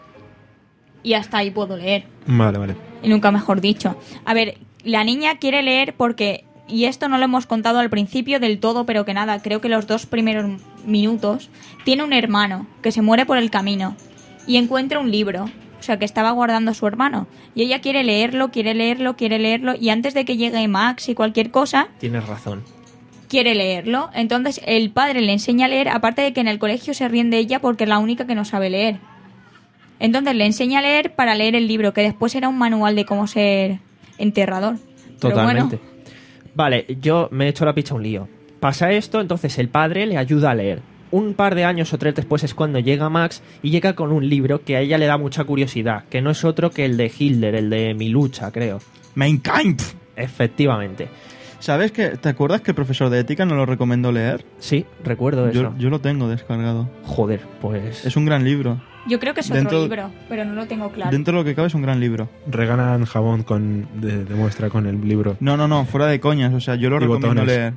Y hasta ahí puedo leer. Vale, vale. Y nunca mejor dicho. A ver, la niña quiere leer porque, y esto no lo hemos contado al principio del todo, pero que nada, creo que los dos primeros minutos, tiene un hermano que se muere por el camino y encuentra un libro, o sea, que estaba guardando a su hermano. Y ella quiere leerlo, quiere leerlo, quiere leerlo, y antes de que llegue Max y cualquier cosa, Tienes razón. quiere leerlo. Entonces el padre le enseña a leer, aparte de que en el colegio se ríen de ella porque es la única que no sabe leer. Entonces le enseña a leer para leer el libro, que después era un manual de cómo ser enterrador. Pero Totalmente. bueno, Vale, yo me he hecho la picha un lío. Pasa esto, entonces el padre le ayuda a leer. Un par de años o tres después es cuando llega Max y llega con un libro que a ella le da mucha curiosidad, que no es otro que el de Hitler, el de Mi lucha, creo. Mein Kampf. Efectivamente. ¿Sabes que te acuerdas que el profesor de ética nos lo recomendó leer? Sí, recuerdo eso. Yo, yo lo tengo descargado. Joder, pues... Es un gran libro. yo creo que es Dentro- otro libro, pero no lo tengo claro. Dentro de lo que cabe es un gran libro. Regalan jabón con, de, de muestra con el libro. No, no, no, fuera de coñas. O sea, yo lo Y recomiendo botones. leer.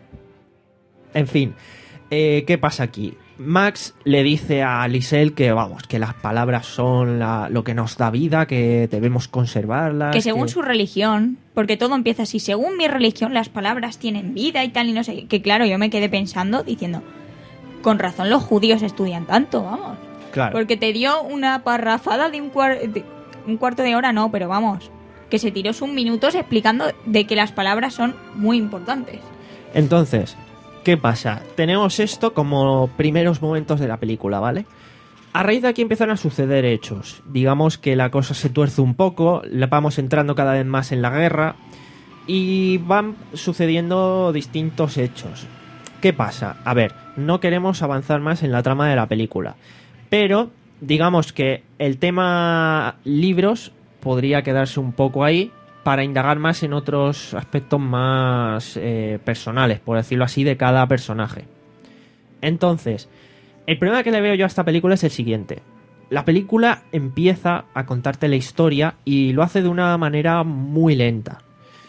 En fin, eh, ¿qué pasa aquí? Max le dice a Liselle que, vamos, que las palabras son la- lo que nos da vida, que debemos conservarlas. Que según que- su religión, porque todo empieza así, según mi religión las palabras tienen vida y tal y no sé, qué. Que claro, yo me quedé pensando diciendo, con razón los judíos estudian tanto, vamos. Claro. Porque te dio una parrafada de un, cuar- de un cuarto de hora, no, pero vamos, que se tiró sus minutos explicando de que las palabras son muy importantes. Entonces, ¿qué pasa? Tenemos esto como primeros momentos de la película, ¿vale? A raíz de aquí empiezan a suceder hechos. Digamos que la cosa se tuerce un poco, la vamos entrando cada vez más en la guerra y van sucediendo distintos hechos. ¿Qué pasa? A ver, no queremos avanzar más en la trama de la película, pero digamos que el tema libros podría quedarse un poco ahí para indagar más en otros aspectos más eh, personales, por decirlo así, de cada personaje. Entonces, el problema que le veo yo a esta película es el siguiente. La película empieza a contarte la historia y lo hace de una manera muy lenta.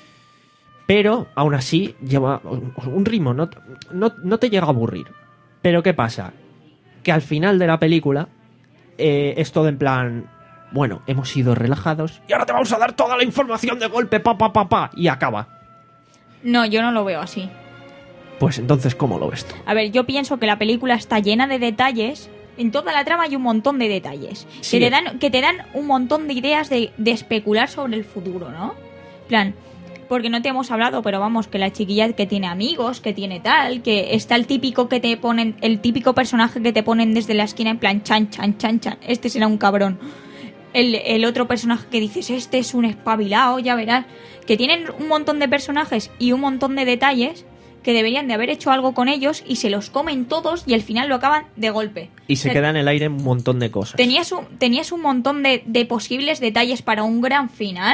Pero, aún así, lleva un ritmo, no, no, no te llega a aburrir. Pero, ¿qué pasa? Que al final de la película eh, es todo en plan... Bueno, hemos sido relajados y ahora te vamos a dar toda la información de golpe, pa, pa, pa, pa, y acaba. No, yo no lo veo así. Pues entonces, ¿cómo lo ves tú? A ver, yo pienso que la película está llena de detalles. En toda la trama hay un montón de detalles. Sí. Que, te dan, que te dan un montón de ideas de, de especular sobre el futuro, ¿no? En plan, porque no te hemos hablado, pero vamos, que la chiquilla que tiene amigos, que tiene tal, que está el típico que te ponen, el típico personaje que te ponen desde la esquina en plan chan, chan, chan, chan. Este será un cabrón. El, el otro personaje que dices, este es un espabilado, ya verás. Que tienen un montón de personajes y un montón de detalles que deberían de haber hecho algo con ellos y se los comen todos y al final lo acaban de golpe. Y se O sea, queda en el aire un montón de cosas. Tenías un, tenías un montón de, de posibles detalles para un gran final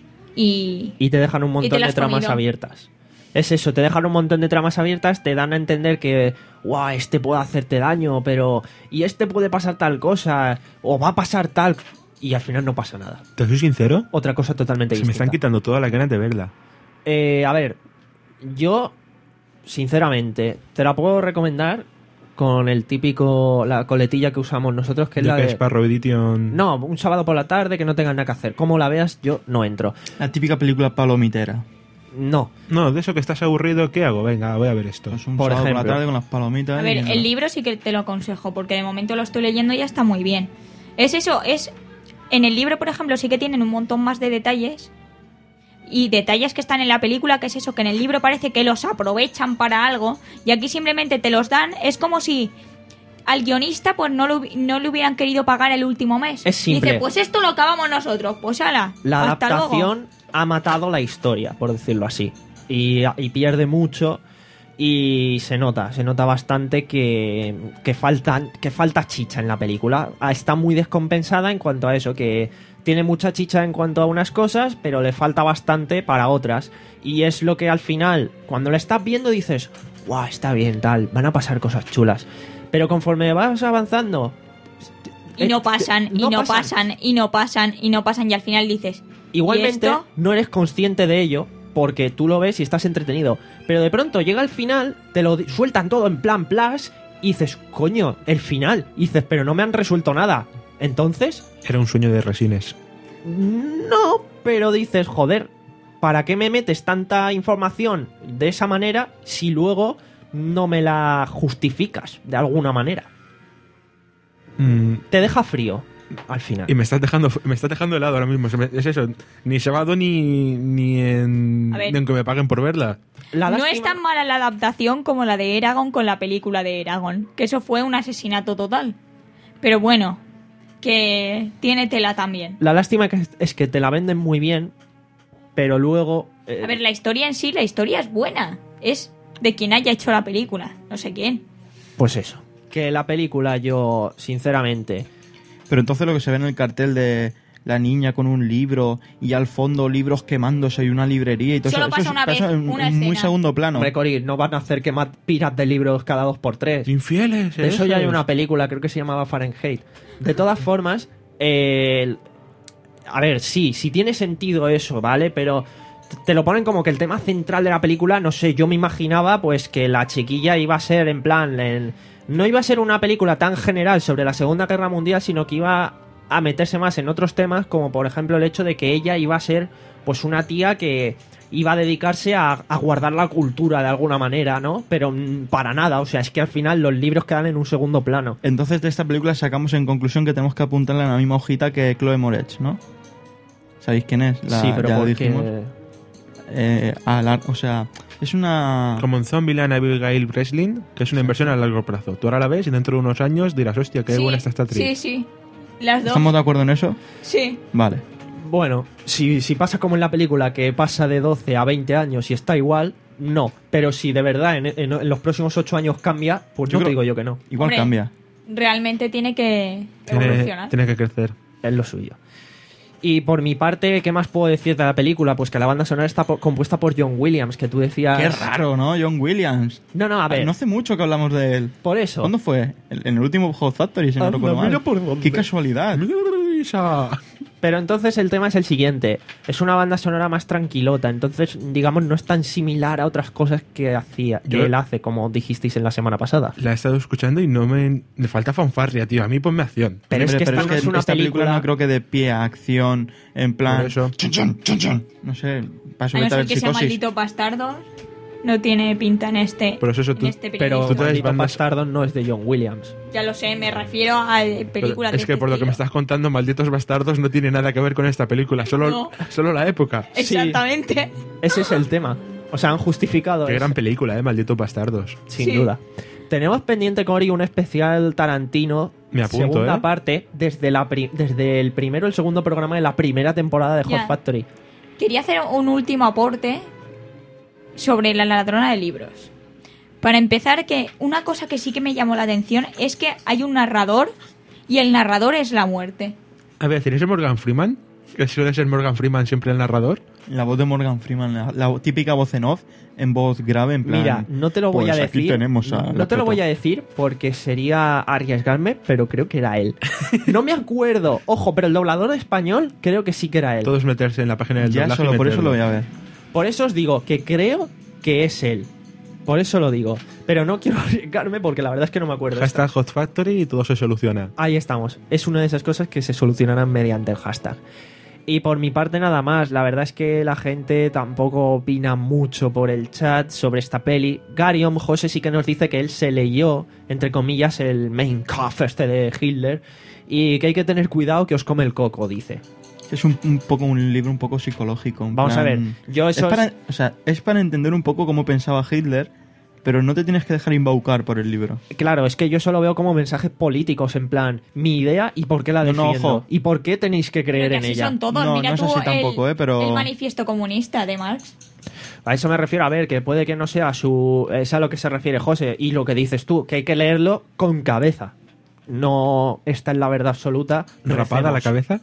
y... Y te dejan un y te montón lo de has tramas comido. abiertas. Es eso, te dejan un montón de tramas abiertas, te dan a entender que, guau, este puede hacerte daño, pero... Y este puede pasar tal cosa, o va a pasar tal... Y al final no pasa nada. ¿Te soy sincero? Otra cosa totalmente Se me distinta. están quitando todas las ganas de verla. Eh, a ver, yo, sinceramente, te la puedo recomendar con el típico, la coletilla que usamos nosotros, que es la Jack de... Sparrow Edition. No, un sábado por la tarde que no tengas nada que hacer. Como la veas, yo no entro. La típica película palomitera. No. No, de eso que estás aburrido, ¿qué hago? Venga, voy a ver esto. Pues un Por sábado por ejemplo. la tarde con las palomitas. A ver, y- el libro sí que te lo aconsejo, porque de momento lo estoy leyendo y ya está muy bien. Es eso, es... En el libro, por ejemplo, sí que tienen un montón más de detalles. Y detalles que están en la película, que es eso, que en el libro parece que los aprovechan para algo. Y aquí simplemente te los dan. Es como si al guionista pues no, lo, no le hubieran querido pagar el último mes. Es simple. Dice, pues esto lo acabamos nosotros. Pues ala, La hasta luego. adaptación ha matado la historia, por decirlo así. Y, y pierde mucho y se nota, se nota bastante que, que, falta, que falta chicha en la película. Ah, está muy descompensada en cuanto a eso, que tiene mucha chicha en cuanto a unas cosas, pero le falta bastante para otras. Y es lo que al final, cuando la estás viendo dices, guau, está bien, tal, van a pasar cosas chulas. Pero conforme vas avanzando... Y no eh, pasan, y no pasan, y no pasan, y no pasan, y al final dices... ¿y Igualmente, esto? no eres consciente de ello porque tú lo ves y estás entretenido. Pero de pronto llega el final, te lo di- sueltan todo en plan plus y dices, coño, el final. Y dices, pero no me han resuelto nada. Entonces, Era un sueño de Resines. no, pero dices, joder, ¿para qué me metes tanta información de esa manera si luego no me la justificas de alguna manera? Mm, Te deja frío al final. y me estás dejando me estás dejando helado ahora mismo. Se me- Es eso, ni se va ni, ni, en, A ver. ni en que me paguen por verla. La No lástima- es tan mala la adaptación como la de Eragon con la película de Eragon, que eso fue un asesinato total. Pero bueno, que tiene tela también. La lástima que- es que te la venden muy bien, pero luego... eh, A ver, la historia en sí, la historia es buena. Es de quien haya hecho la película, no sé quién. Pues eso. Que la película yo, sinceramente... Pero entonces lo que se ve en el cartel de la niña con un libro y al fondo libros quemándose y una librería y todo Solo eso, pasa eso una vez, en, una en muy escena. segundo plano. Hombre, Cori, no van a hacer quemar piras de libros cada dos por tres. Infieles. De eso ya hay esos. una película, creo que se llamaba Fahrenheit. De todas formas, eh, el- a ver, sí, sí tiene sentido eso, ¿vale? Pero t- te lo ponen como que el tema central de la película, no sé, yo me imaginaba pues que la chiquilla iba a ser en plan... en- no iba a ser una película tan general sobre la Segunda Guerra Mundial, sino que iba a meterse más en otros temas, como por ejemplo el hecho de que ella iba a ser pues una tía que iba a dedicarse a, a guardar la cultura de alguna manera, ¿no? Pero mm, para nada, o sea, es que al final los libros quedan en un segundo plano. Entonces de esta película sacamos en conclusión que tenemos que apuntarle en la misma hojita que Chloe Moretz, ¿no? ¿Sabéis quién es? La- sí, pero ya lo porque... dijimos. Eh, a la- o sea, es una... Como en Zombieland Abigail Breslin, que es una inversión a largo plazo. Tú ahora la ves y dentro de unos años dirás, hostia, qué Sí, buena está esta actriz. Sí, sí. Las dos. ¿Estamos de acuerdo en eso? Sí. Vale. Bueno, si, si pasa como en la película, que pasa de doce a veinte años y está igual, no. Pero si de verdad en, en- en los próximos ocho años cambia, pues Yo no te creo- digo yo que no. Igual Hombre. cambia. Realmente tiene que Tiene, evolucionar. tiene que crecer. Es lo suyo. Y por mi parte, ¿qué más puedo decir de la película? Pues que la banda sonora está po- compuesta por John Williams, que tú decías... Qué raro, ¿no? John Williams. No, no, a ver, No hace mucho que hablamos de él. por eso. ¿Cuándo fue? En en el último Hot Factory, si no Anda, recuerdo mal. mira por dónde. Qué casualidad. Isa. Pero entonces el tema es el siguiente. Es una banda sonora más tranquilota, entonces, digamos, no es tan similar a otras cosas que hacía, que Yo- él hace, como dijisteis en la semana pasada. La he estado escuchando y no me... Me falta fanfarria, tío. A mí ponme acción. Pero es Hombre, que esta no es una esta película... película- no creo que de pie a acción, en plan... Por eso. chun, chun, chun, chun. No sé, para A no someter ser el que sea psicosis. maldito bastardo, no tiene pinta en este, Pero eso, eso en tú- este Pero periodismo. Tú traes Maldito bandas- Bastardo no es de John Williams. Ya lo sé, me refiero a Pero películas de es que este por lo que me estilo. estás contando, Malditos Bastardos no tiene nada que ver con esta película. Solo, No. solo la época. Exactamente. Ese es el tema. O sea, han justificado Qué eso, gran película, ¿eh? Malditos Bastardos. sin Sí. duda. Tenemos pendiente, Cory, un especial Tarantino, Me apunto, segunda ¿eh? parte, desde, la pri- desde el primero el segundo programa de la primera temporada de Hot Ya. Factory. Quería hacer un último aporte sobre la ladrona de libros. Para empezar, que una cosa que sí que me llamó la atención es que hay un narrador y el narrador es la muerte. A ver, ¿es Morgan Freeman? Que suele ser Morgan Freeman siempre el narrador. La voz de Morgan Freeman, la, la típica voz en off, en voz grave, en plan... Mira, no te lo voy pues a aquí decir. tenemos a No la te lo prota. voy a decir porque sería arriesgarme, pero creo que era él. No me acuerdo. Ojo, pero el doblador de español creo que sí que era él. Todos meterse en la página del Ya doblaje solo y por eso meterlo. lo voy a ver. Por eso os digo que creo que es él. Por eso lo digo. Pero no quiero arriesgarme porque la verdad es que no me acuerdo. Hashtag Hot Factory y todo se soluciona. Ahí estamos. Es una de esas cosas que se solucionarán mediante el hashtag. Y por mi parte nada más. La verdad es que la gente tampoco opina mucho por el chat sobre esta peli. Garion José sí que nos dice que él se leyó, entre comillas, el main Kampf este de Hitler y que hay que tener cuidado que os come el coco, dice. Es un, un poco un libro un poco psicológico. en Vamos a ver, plan- yo eso es para, es- o sea, es para entender un poco cómo pensaba Hitler, pero no te tienes que dejar embaucar por el libro. Claro, es que yo solo veo como mensajes políticos, en plan, mi idea y por qué la No, no, defiendo. ojo. y por qué tenéis que creer Pero que en así ella. son todos. No, Mira no es tú así el- tampoco, ¿eh? Pero- el manifiesto comunista de Marx. A eso me refiero, a ver, que puede que no sea su... Es a lo que se refiere José, y lo que dices tú, que hay que leerlo con cabeza. No está en la verdad absoluta. ¿Rapada la recemos. cabeza?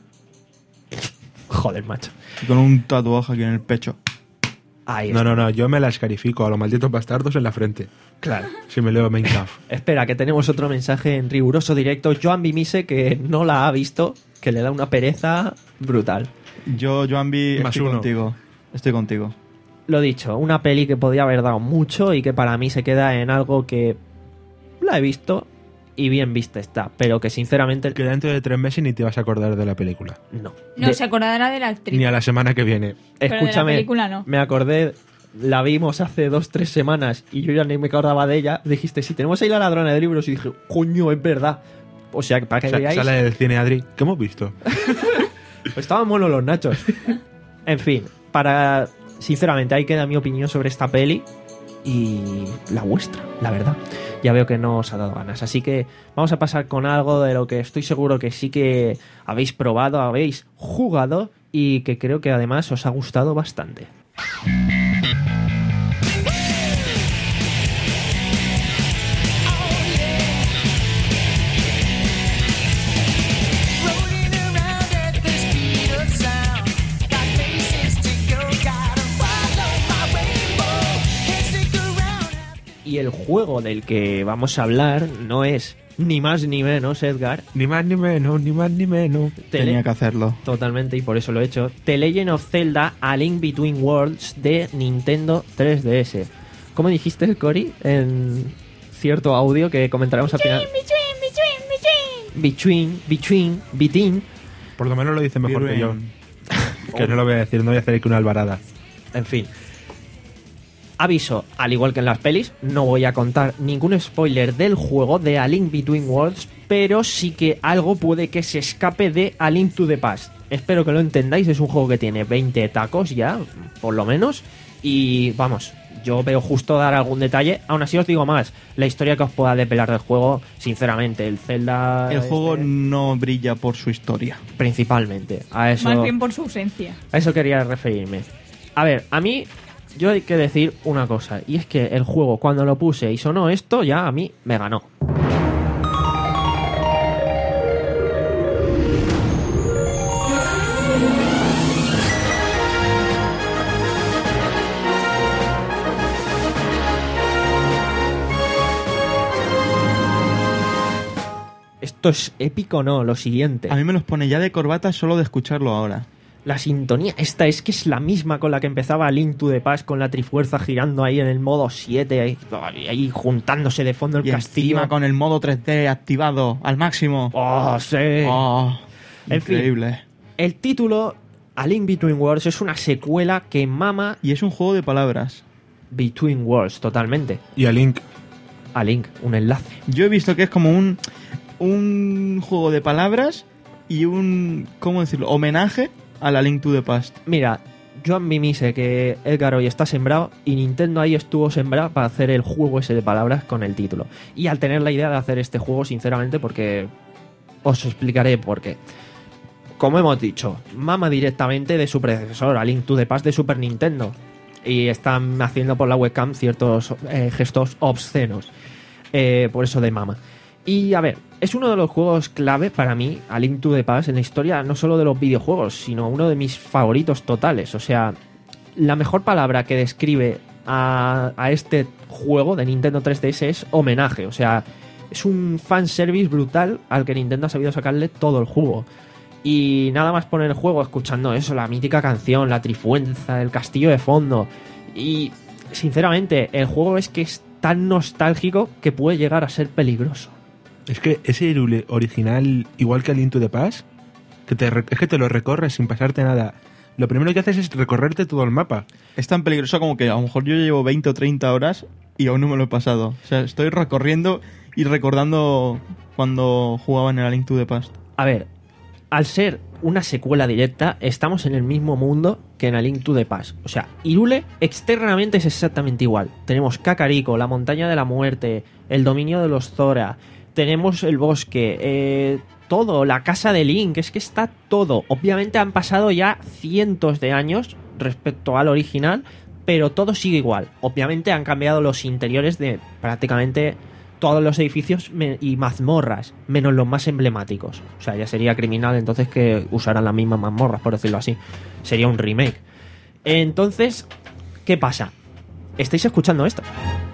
Joder, macho. Y con un tatuaje aquí en el pecho. Ahí No, está. no, no. Yo me la escarifico a los Malditos Bastardos en la frente. Claro. Si me leo Minecraft. Espera, que tenemos otro mensaje en riguroso directo. Joan Bimise, que no la ha visto, que le da una pereza brutal. Yo, Joanby, Más estoy uno. contigo. Estoy contigo. Lo dicho, una peli que podía haber dado mucho y que para mí se queda en algo que la he visto y bien vista está, pero que sinceramente Que dentro de tres meses ni te vas a acordar de la película. no. No De- se acordará de la actriz. Ni a la semana que viene. Pero de la Escúchame, película no. me acordé, la vimos hace dos, tres semanas y yo ya ni me acordaba de ella. Dijiste, si tenemos ahí la ladrona de libros, y dije, coño, es verdad. O sea, que para que Sa- veáis, sale del cine Adri. ¿Qué hemos visto? estaban monos los nachos. En fin, para... Sinceramente, ahí queda mi opinión sobre esta peli y la vuestra, la verdad. Ya veo que no os ha dado ganas. Así que vamos a pasar con algo de lo que estoy seguro que sí que habéis probado, habéis jugado y que creo que además os ha gustado bastante. Rolling around at the speed of sound. Got places to go, gotta follow my rainbow. Can't stick around. Y el juego del que vamos a hablar no es ni más ni menos, Edgar. Ni más ni menos, ni más ni menos. Tele- Tenía que hacerlo. Totalmente, y por eso lo he hecho. The Legend of Zelda A Link Between Worlds de Nintendo tres D S. ¿Cómo dijiste, Cory, en cierto audio que comentaremos al final? Between, between, between. Between, between, between. Por lo menos lo dice mejor que yo. Biruen. Que no lo voy a decir, no voy a hacer aquí una albarada. En fin. Aviso, al igual que en las pelis, no voy a contar ningún spoiler del juego de A Link Between Worlds, pero sí que algo puede que se escape de A Link to the Past. Espero que lo entendáis, es un juego que tiene veinte tacos ya, por lo menos, y vamos, yo veo justo dar algún detalle. Aún así os digo más, la historia que os pueda depelar del juego, sinceramente, el Zelda... El juego este, no brilla por su historia. principalmente, a eso... Más bien por su ausencia. A eso quería referirme. A ver, a mí, yo hay que decir una cosa, y es que el juego, cuando lo puse y sonó esto, ya a mí me ganó. esto es épico, no, lo siguiente. A mí me los pone ya de corbata solo de escucharlo ahora. La sintonía esta es que es la misma con la que empezaba Link to the Past, con la trifuerza girando ahí en el modo siete, ahí, ahí juntándose de fondo el Y castillo. encima con el modo tres D activado al máximo. ¡Oh, sí! Oh, En fin. increíble. El título, A Link Between Worlds, es una secuela que mama Y es un juego de palabras. Between Worlds, totalmente. Y a Link. A Link, un enlace. Yo he visto que es como un, un juego de palabras y un, ¿cómo decirlo?, homenaje a la Link to the Past. Mira, yo admitise que Edgar hoy está sembrado y Nintendo ahí estuvo sembrado para hacer el juego ese de palabras con el título. Y al tener la idea de hacer este juego, sinceramente, porque os explicaré por qué. Como hemos dicho, mama directamente de su predecesor, a Link to the Past de Super Nintendo. Y están haciendo por la webcam ciertos eh, gestos obscenos. Eh, por eso de mama. Y a ver, es uno de los juegos clave para mí, A Link to the Past, en la historia no solo de los videojuegos, sino uno de mis favoritos totales. O sea, la mejor palabra que describe a, a este juego de Nintendo tres D S es homenaje. O sea, es un fanservice brutal al que Nintendo ha sabido sacarle todo el jugo. Y nada más poner el juego escuchando eso, la mítica canción, la trifuerza, el castillo de fondo. Y sinceramente, el juego es que es tan nostálgico que puede llegar a ser peligroso. Es que ese Hyrule original, igual que a Link to the Past, que te, re- es que te lo recorres sin pasarte nada. Lo primero que haces es recorrerte todo el mapa. Es tan peligroso como que a lo mejor yo llevo veinte o treinta horas y aún no me lo he pasado. O sea, estoy recorriendo y recordando cuando jugaba en el A Link to the Past. A ver, al ser una secuela directa, estamos en el mismo mundo que en A Link to the Past. O sea, Hyrule externamente es exactamente igual. Tenemos Kakariko, la montaña de la muerte, el dominio de los Zora, tenemos el bosque, eh, todo, la casa de Link, es que está todo. Obviamente han pasado ya cientos de años respecto al original, pero todo sigue igual. Obviamente han cambiado los interiores de prácticamente todos los edificios me- y mazmorras, menos los más emblemáticos. O sea, ya sería criminal entonces que usaran las mismas mazmorras, por decirlo así. Sería un remake. Entonces, ¿qué pasa? ¿Estáis escuchando esto?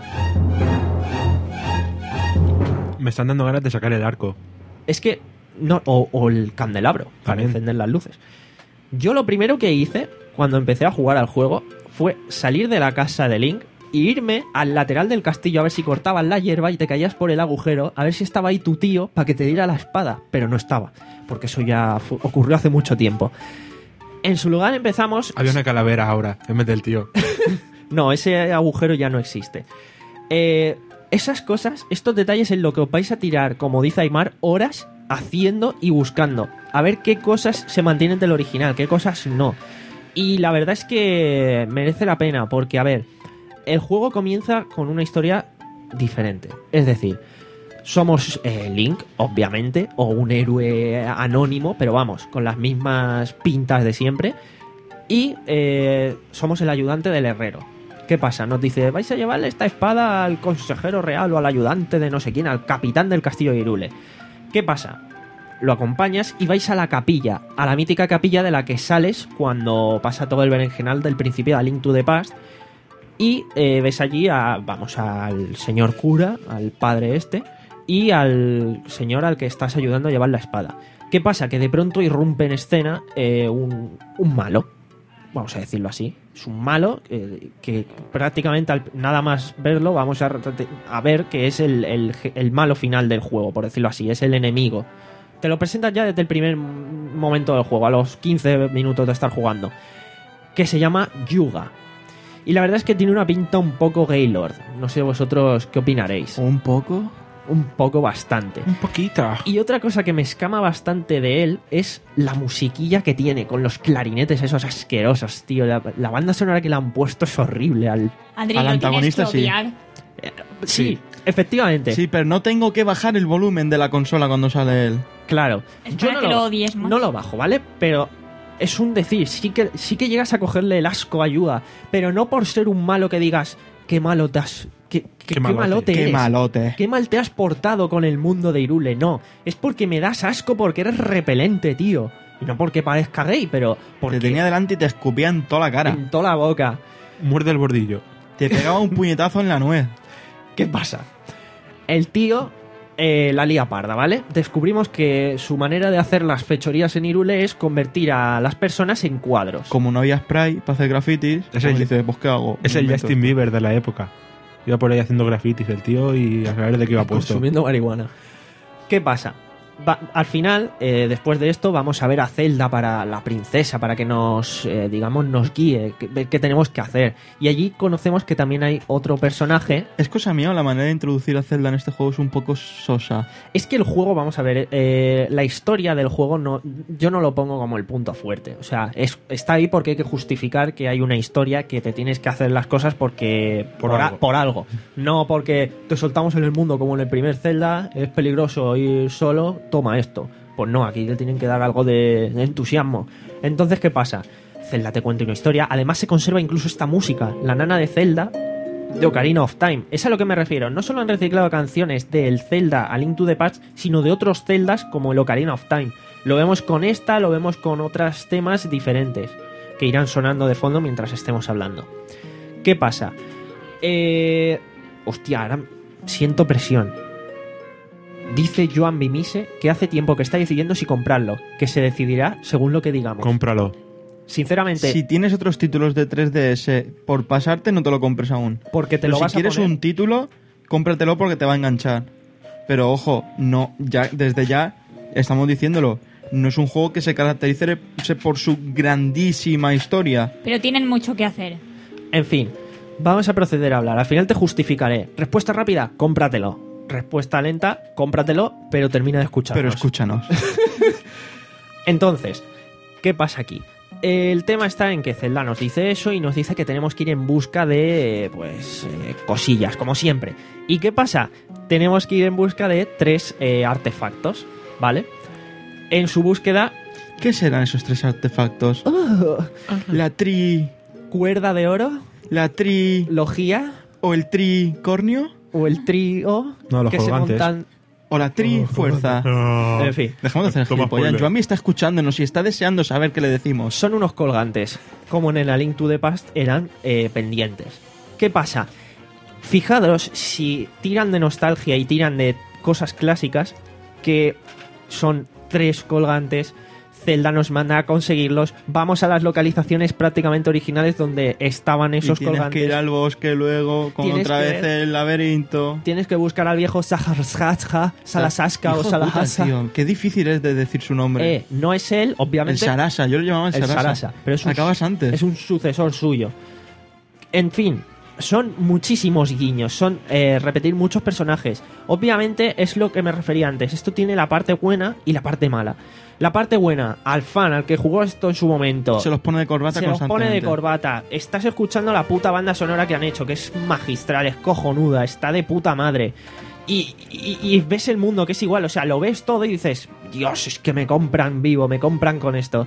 Me están dando ganas de sacar el arco. Es que... no o, o el candelabro, para También. encender las luces. Yo lo primero que hice cuando empecé a jugar al juego fue salir de la casa de Link e irme al lateral del castillo a ver si cortabas la hierba y te caías por el agujero, a ver si estaba ahí tu tío para que te diera la espada. Pero no estaba, porque eso ya fu- ocurrió hace mucho tiempo. En su lugar empezamos... Había una calavera ahora, en vez del tío. No, ese agujero ya no existe. Eh, esas cosas, estos detalles en lo que os vais a tirar, como dice Aymar, horas haciendo y buscando. A ver qué cosas se mantienen del original, qué cosas no. Y la verdad es que merece la pena, porque, a ver, el juego comienza con una historia diferente. Es decir, somos eh, Link, obviamente, o un héroe anónimo, pero vamos, con las mismas pintas de siempre. Y eh, somos el ayudante del herrero. ¿Qué pasa? Nos dice, vais a llevarle esta espada al consejero real o al ayudante de no sé quién, al capitán del castillo de Hyrule. ¿Qué pasa? Lo acompañas y vais a la capilla, a la mítica capilla de la que sales cuando pasa todo el berenjenal del principio de A Link to the Past. Y eh, ves allí a, vamos, al señor cura, al padre este, y al señor al que estás ayudando a llevar la espada. ¿Qué pasa? Que de pronto irrumpe en escena eh, un, un malo. Vamos a decirlo así. Es un malo eh, que prácticamente al nada más verlo vamos a, a ver que es el, el, el malo final del juego, por decirlo así. Es el enemigo. Te lo presentas ya desde el primer momento del juego, a los quince minutos de estar jugando. Que se llama Yuga. Y la verdad es que tiene una pinta un poco Gaylord. No sé vosotros qué opinaréis. ¿Un poco? Un poco bastante. Un poquito. Y otra cosa que me escama bastante de él es la musiquilla que tiene, con los clarinetes esos asquerosos, tío. La, la banda sonora que le han puesto es horrible. Al... Adri, Al lo antagonista, tienes que sí. odiar. Eh, sí, efectivamente. Sí, pero no tengo que bajar el volumen de la consola cuando sale él. Claro. Es Yo para no que lo, lo odies más. no lo bajo, ¿vale? Pero es un decir, sí que, sí que llegas a cogerle el asco a Yuga, pero no por ser un malo que digas, qué malo te has... Qué, qué, qué malote. malote Qué eres. malote. Qué mal te has portado con el mundo de Hyrule. No, es porque me das asco porque eres repelente, tío. Y no porque parezca gay, pero porque Te tenía delante y te escupía en toda la cara. en toda la boca. Muerde el bordillo. Te pegaba un puñetazo en la nuez. ¿Qué pasa? El tío eh, la lía parda, ¿vale? Descubrimos que su manera de hacer las fechorías en Hyrule es convertir a las personas en cuadros. Como no había spray para hacer grafitis, Es pues el- dice, pues ¿qué hago? Es Me el invento Justin esto. Bieber de la época. Iba por ahí haciendo grafitis el tío y a saber de qué iba puesto. Consumiendo marihuana. ¿Qué pasa? Va- al final, eh, después de esto, vamos a ver a Zelda para la princesa, para que nos, eh, digamos, nos guíe, que- ver qué tenemos que hacer. Y allí conocemos que también hay otro personaje. Es cosa mía, o la manera de introducir a Zelda en este juego es un poco sosa. Es que el juego, vamos a ver, eh, la historia del juego no, yo no lo pongo como el punto fuerte. O sea, es, está ahí porque hay que justificar que hay una historia, que te tienes que hacer las cosas porque Por por, a- algo. por algo. No porque te soltamos en el mundo como en el primer Zelda, es peligroso ir solo, toma esto. Pues no, aquí le tienen que dar algo de, de entusiasmo. Entonces, ¿qué pasa? Zelda te cuenta una historia. Además, se conserva incluso esta música, la nana de Zelda de Ocarina of Time. Es a lo que me refiero. No solo han reciclado canciones del Zelda a Link to the Past, sino de otros Zeldas como el Ocarina of Time. Lo vemos con esta, lo vemos con otros temas diferentes que irán sonando de fondo mientras estemos hablando. ¿Qué pasa? Eh... Hostia, ahora siento presión. Dice Joan Bimise que hace tiempo que está decidiendo si comprarlo, que se decidirá según lo que digamos. Cómpralo. Sinceramente, Si tienes otros títulos de tres D S por pasarte, no te lo compres aún. porque te Pero lo si vas a quieres poner- un título, cómpratelo porque te va a enganchar. Pero ojo, no, ya desde ya estamos diciéndolo. No es un juego que se caracterice por su grandísima historia. Pero tienen mucho que hacer. En fin, vamos a proceder a hablar. Al final te justificaré. Respuesta rápida, cómpratelo. Respuesta lenta, cómpratelo, pero termina de escucharnos. Pero escúchanos. Entonces, ¿qué pasa aquí? El tema está en que Zelda nos dice eso y nos dice que tenemos que ir en busca de, pues, eh, cosillas, como siempre. ¿Y qué pasa? Tenemos que ir en busca de tres eh, artefactos, ¿vale? En su búsqueda, ¿Qué serán esos tres artefactos? La tri... cuerda de oro, La tri... logía o el tricornio o el trío No, los que se colgantes. montan... o la tri fuerza. En fin, Dejamos de hacer Toma gilipollas. spoiler. Joanmi está escuchándonos y está deseando saber qué le decimos. son unos colgantes, como en el A Link to the Past eran eh, pendientes. ¿Qué pasa? Fijaros si tiran de nostalgia y tiran de cosas clásicas, que son tres colgantes, Zelda nos manda a conseguirlos, vamos a las localizaciones prácticamente originales donde estaban esos y tienes colgantes. que ir al bosque luego, con Tienes otra que- vez el laberinto. Tienes que buscar al viejo Saharshaja, Salasaska o Hijo de puta, Salahasa. tío, qué difícil es de decir su nombre. Eh, no es él, el obviamente. Sarasa, yo lo llamaba el El Sarasa. Sarasa, pero es un, Acabas antes. es un sucesor suyo. En fin, son muchísimos guiños, son eh, repetir muchos personajes. Obviamente es lo que me refería antes. Esto tiene la parte buena y la parte mala. La parte buena, al fan, al que jugó esto en su momento, Se los pone de corbata se los pone constantemente. de corbata. Estás escuchando la puta banda sonora que han hecho, que es magistral, es cojonuda, está de puta madre. Y, y- y ves el mundo que es igual, o sea, lo ves todo y dices, Dios, es que me compran vivo, me compran con esto.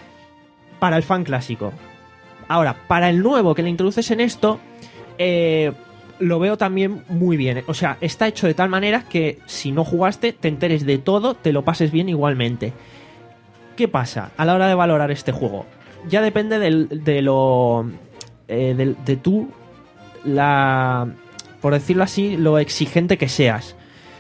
Para el fan clásico. Ahora, para el nuevo que le introduces en esto, eh, lo veo también muy bien. O sea, está hecho de tal manera que si no jugaste, te enteres de todo, te lo pases bien igualmente. ¿Qué pasa a la hora de valorar este juego? Ya depende del- de lo... eh, del- de tú, la... por decirlo así, lo exigente que seas.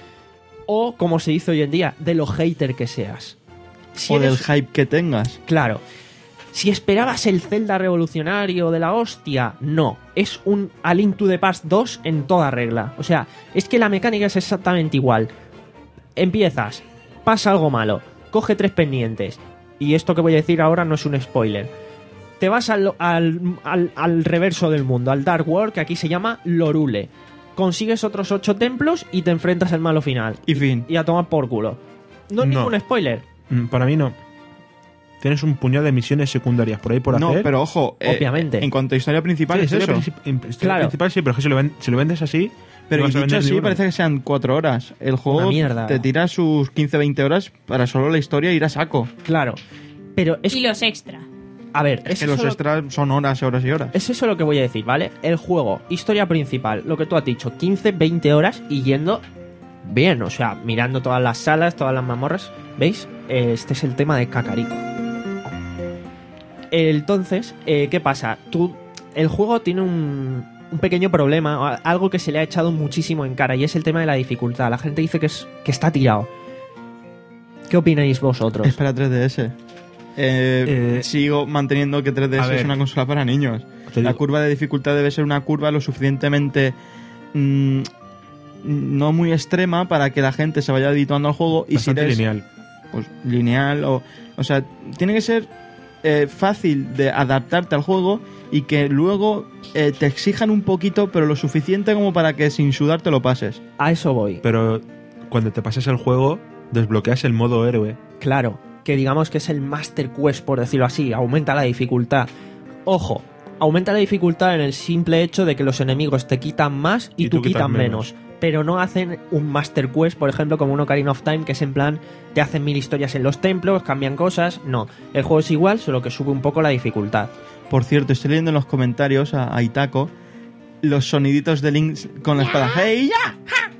O, como se dice hoy en día, de lo hater que seas. Si O del eres- hype que tengas. Claro. Si esperabas el Zelda revolucionario de la hostia, no. Es un A Link to the Past dos en toda regla. O sea, es que la mecánica es exactamente igual. Empiezas, pasa algo malo, coge tres pendientes. Y esto que voy a decir ahora no es un spoiler. Te vas al, al, al, al reverso del mundo, al Dark World, que aquí se llama Lorule. Consigues otros ocho templos y te enfrentas al malo final. Y fin. Y a tomar por culo. No es No. ningún spoiler. Mm, Para mí no. Tienes un puñado de misiones secundarias por ahí por No, hacer. pero ojo. eh, Obviamente. En cuanto a historia principal Sí, es historia eso. princip- en- historia Claro. principal sí, pero es que si lo, ven- si lo vendes así. Pero no vas a dicho vender así, ni uno. parece que sean cuatro horas. El juego Una mierda. te tira sus quince veinte horas para solo la historia e ir a saco. Claro. Pero es... Y los extra. A ver, Es es que los eso lo- extras son horas y horas y horas. es eso lo que voy a decir, ¿vale? El juego, historia principal, lo que tú has dicho, quince, veinte horas y yendo bien, o sea, mirando todas las salas, todas las mazmorras, ¿veis? Este es el tema de Kakariko. Entonces, eh, ¿qué pasa? Tú, el juego tiene un, un pequeño problema, o algo que se le ha echado muchísimo en cara, y es el tema de la dificultad. La gente dice que, es, que está tirado. ¿Qué opináis vosotros? Es para tres D S. Eh, Eh, sigo manteniendo que tres D S a ver. es una consola para niños. Te La digo- curva de dificultad debe ser una curva lo suficientemente mm, no muy extrema para que la gente se vaya habituando al juego y si Bastante eres lineal. pues, lineal o o sea, tiene que ser eh, fácil de adaptarte al juego y que luego eh, te exijan un poquito, pero lo suficiente como para que sin sudar te lo pases. A eso voy. Pero cuando te pases el juego, desbloqueas el modo héroe. Claro, que digamos que es el Master Quest, por decirlo así, aumenta la dificultad. Ojo, aumenta la dificultad en el simple hecho de que los enemigos te quitan más y, Y tú, tú quitas quitan menos. menos. Pero no hacen un Master Quest, por ejemplo, como un Ocarina of Time, que es en plan, te hacen mil historias en los templos, cambian cosas. No, el juego es igual, solo que sube un poco la dificultad. Por cierto, estoy leyendo en los comentarios a, a Itako los soniditos de Link con la espada. ¡Hey, ya!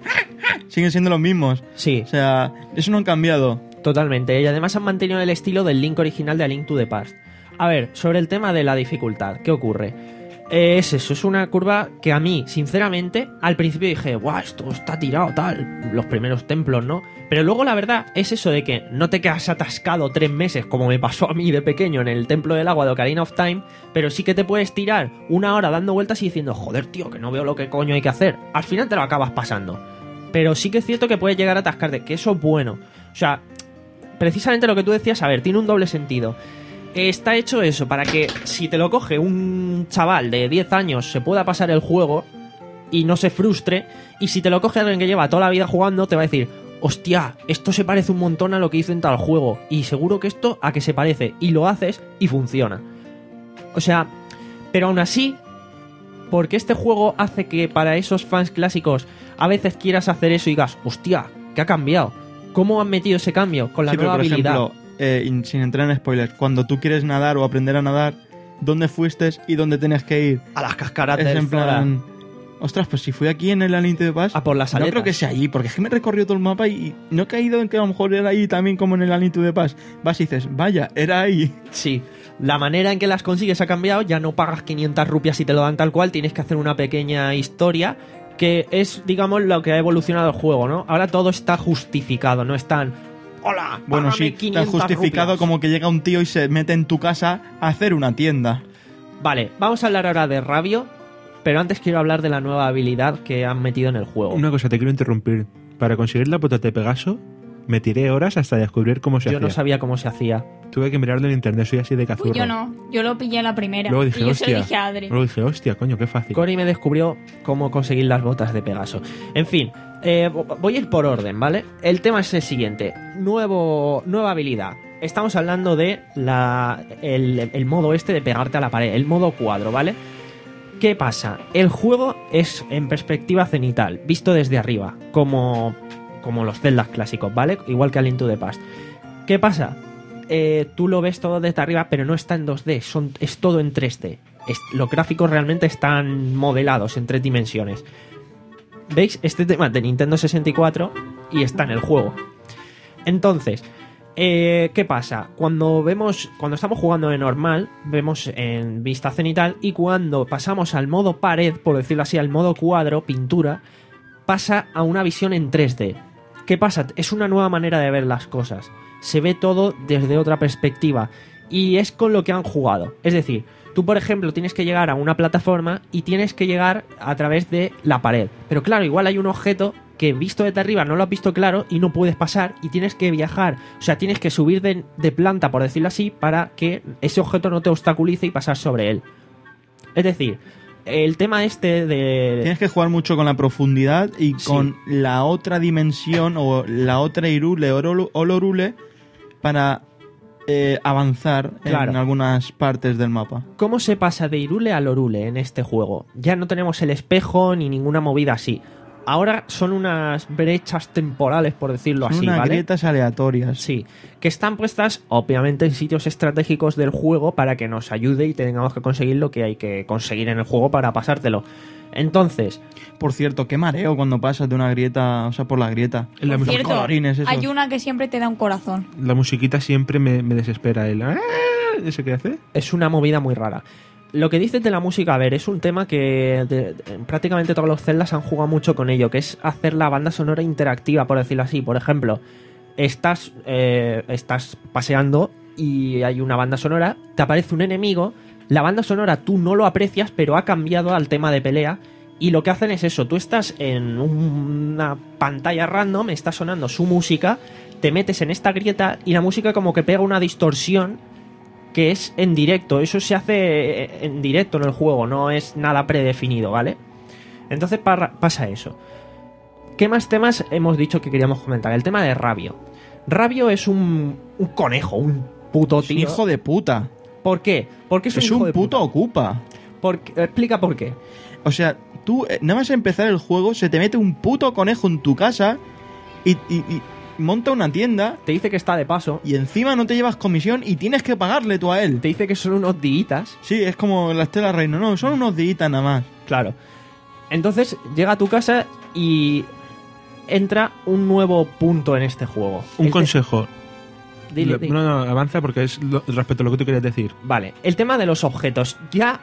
Siguen siendo los mismos. Sí, O sea, eso no han cambiado. totalmente. Y además han mantenido el estilo del Link original de A Link to the Past. A ver, sobre el tema de la dificultad, ¿qué ocurre? Eh, es eso, es una curva que a mí, sinceramente, al principio dije, ¡guau, esto está tirado tal! Los primeros templos, ¿no? Pero luego la verdad es eso de que no te quedas atascado tres meses, como me pasó a mí de pequeño en el Templo del Agua de Ocarina of Time, pero sí que te puedes tirar una hora dando vueltas y diciendo, joder, tío, que no veo lo que coño hay que hacer. Al final te lo acabas pasando. Pero sí que es cierto que puedes llegar a atascarte, que eso es bueno. O sea, precisamente lo que tú decías, a ver, tiene un doble sentido. Está hecho eso para que si te lo coge un chaval de diez años se pueda pasar el juego y no se frustre, y si te lo coge alguien que lleva toda la vida jugando te va a decir, hostia, esto se parece un montón a lo que hizo en tal juego, y seguro que esto a que se parece, y lo haces y funciona. O sea, pero aún así, porque este juego hace que para esos fans clásicos a veces quieras hacer eso y digas, hostia, ¿qué ha cambiado? ¿Cómo han metido ese cambio con la Sí, pero, nueva por habilidad? ejemplo, eh, in- sin entrar en spoilers, cuando tú quieres nadar o aprender a nadar, ¿dónde fuiste y dónde tienes que ir? A las cascadas Es del en Zora. plan... Ostras, pues si fui aquí en el Aliento de Paz... A por las No aletas. creo que sea allí, porque es que me he recorrido todo el mapa y no he caído en que a lo mejor era ahí también como en el Aliento de Paz. Vas y dices, vaya, era ahí. Sí, la manera en que las consigues ha cambiado, ya no pagas quinientas rupias y te lo dan tal cual, tienes que hacer una pequeña historia que es, digamos, lo que ha evolucionado el juego, ¿no? Ahora todo está justificado, no están, hola, Bueno, págame sí, tan quinientas justificado rupias". como que llega un tío y se mete en tu casa a hacer una tienda. Vale, vamos a hablar ahora de Rabio, pero antes quiero hablar de la nueva habilidad que han metido en el juego. Una cosa, te quiero interrumpir. Para conseguir la bota de Pegaso, me tiré horas hasta descubrir cómo se Yo hacía. no sabía cómo se hacía. Tuve que mirarlo en internet, soy así de cazurro. Uy, yo no. Yo lo pillé a la primera. Luego dije, y yo hostia. se lo dije a Adri. Luego dije, hostia, coño, qué fácil. Cory me descubrió cómo conseguir las botas de Pegaso. En fin, eh, voy a ir por orden, ¿vale? El tema es el siguiente. Nuevo, nueva habilidad. Estamos hablando de la, el, el modo este de pegarte a la pared, el modo cuadro, ¿vale? ¿Qué pasa? El juego es en perspectiva cenital, visto desde arriba, como, como los Zelda clásicos, ¿vale? Igual que A Link to the Past. ¿Qué pasa? Eh, tú lo ves todo desde arriba, pero no está en dos D, son, es todo en tres D. Es- los gráficos realmente están modelados en tres dimensiones. ¿Veis? Este tema es de Nintendo sesenta y cuatro y está en el juego. Entonces, eh, ¿qué pasa? Cuando vemos, cuando estamos jugando de normal, vemos en vista cenital, y cuando pasamos al modo pared, por decirlo así, al modo cuadro, pintura, pasa a una visión en tres D. ¿Qué pasa? Es una nueva manera de ver las cosas. Se ve todo desde otra perspectiva. Y es con lo que han jugado. Es decir, tú, por ejemplo, tienes que llegar a una plataforma y tienes que llegar a través de la pared. Pero claro, igual hay un objeto que visto desde arriba no lo has visto claro y no puedes pasar y tienes que viajar. O sea, tienes que subir de, de planta, por decirlo así, para que ese objeto no te obstaculice y pasar sobre él. Es decir, el tema este de... Tienes que jugar mucho con la profundidad y Sí. con la otra dimensión o la otra Irule o Olo- Olorule para eh, avanzar Claro. en algunas partes del mapa. ¿Cómo se pasa de Irule a Lorule en este juego? Ya no tenemos el espejo ni ninguna movida así. Ahora son unas brechas temporales, por decirlo Son así, unas ¿vale? grietas aleatorias. Sí, que están puestas obviamente en sitios estratégicos del juego para que nos ayude y tengamos que conseguir lo que hay que conseguir en el juego para pasártelo. Entonces, Por cierto, qué mareo cuando pasas de una grieta, o sea, por la grieta. La, Por mu- cierto, colorines esos. hay una que siempre te da un corazón. la musiquita siempre me, me desespera. El, "Ah", ¿ese qué hace? es una movida muy rara. lo que dices de la música, a ver, es un tema que de- de- prácticamente todos los Zeldas han jugado mucho con ello, que es hacer la banda sonora interactiva, por decirlo así. Por ejemplo, estás, eh, estás paseando y hay una banda sonora, te aparece un enemigo, la banda sonora tú no lo aprecias, pero ha cambiado al tema de pelea. Y lo que hacen es eso, tú estás en un- una pantalla random, está sonando su música, te metes en esta grieta y la música como que pega una distorsión que es en directo. Eso se hace en directo en el juego, no es nada predefinido, ¿vale? Entonces parra- pasa eso. ¿Qué más temas hemos dicho que queríamos comentar? El tema de Rabio. Rabio es un, un conejo, un puto Es un tío. hijo de puta. ¿Por qué? Porque es un, Es hijo un de puto puta. ocupa. ¿Por qué? Explica por qué. O sea, tú, eh, nada más empezar el juego, se te mete un puto conejo en tu casa y, y- y monta una tienda Te dice que está de paso. y encima no te llevas comisión y tienes que pagarle tú a él. Te dice que son unos días. Sí, es como la Estela Reino. No, son unos días nada más. Claro. Entonces llega a tu casa y entra un nuevo punto en este juego. Un El te- consejo. Dile, Lo- dile. No, no, avanza porque es lo- respecto a lo que tú querías decir. Vale, el tema de los objetos. Ya.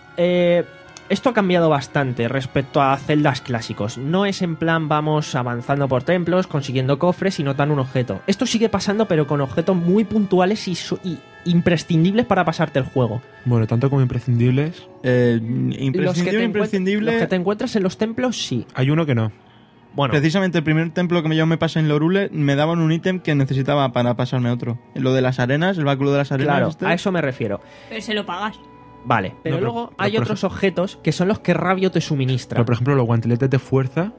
eh, esto ha cambiado bastante respecto a celdas clásicos. No es en plan vamos avanzando por templos, consiguiendo cofres y no dan un objeto. Esto sigue pasando, pero con objetos muy puntuales y, su- y imprescindibles para pasarte el juego. Bueno, tanto como imprescindibles, Eh, Los que, te imprescindible, encuent- imprescindible. los que te encuentras en los templos, sí. hay uno que no. Bueno, Precisamente el primer templo que yo me pasé en Lorule me daban un ítem que necesitaba para pasarme otro. Lo de las arenas, el báculo de las arenas. claro, este. a eso me refiero. Pero se lo pagas. Vale, pero, pero- luego pero hay por otros objetos que son los que Rabio te suministra. Pero por ejemplo, los guanteletes de fuerza,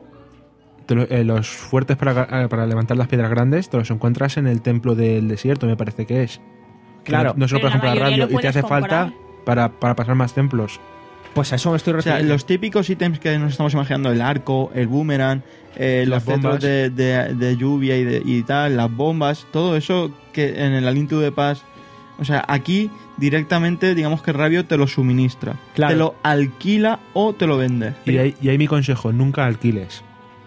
te lo- eh, los fuertes para, eh, para levantar las piedras grandes, te los encuentras en el templo del desierto, me parece que es. Que Claro. No, no se lo Pero puedes la comprar mayoría rápido lo y te puedes hace falta comprar. para, para pasar más templos. Pues a eso me estoy O sea, refiriendo. los típicos ítems que nos estamos imaginando, el arco, el boomerang, eh, los Las cetros bombas. de, de- de lluvia y, de- y tal, las bombas, todo eso que en el Aliento de Paz, o sea, aquí directamente digamos que Rabio te lo suministra, Claro. te lo alquila o te lo vende. Y ahí, y ahí mi consejo, nunca alquiles.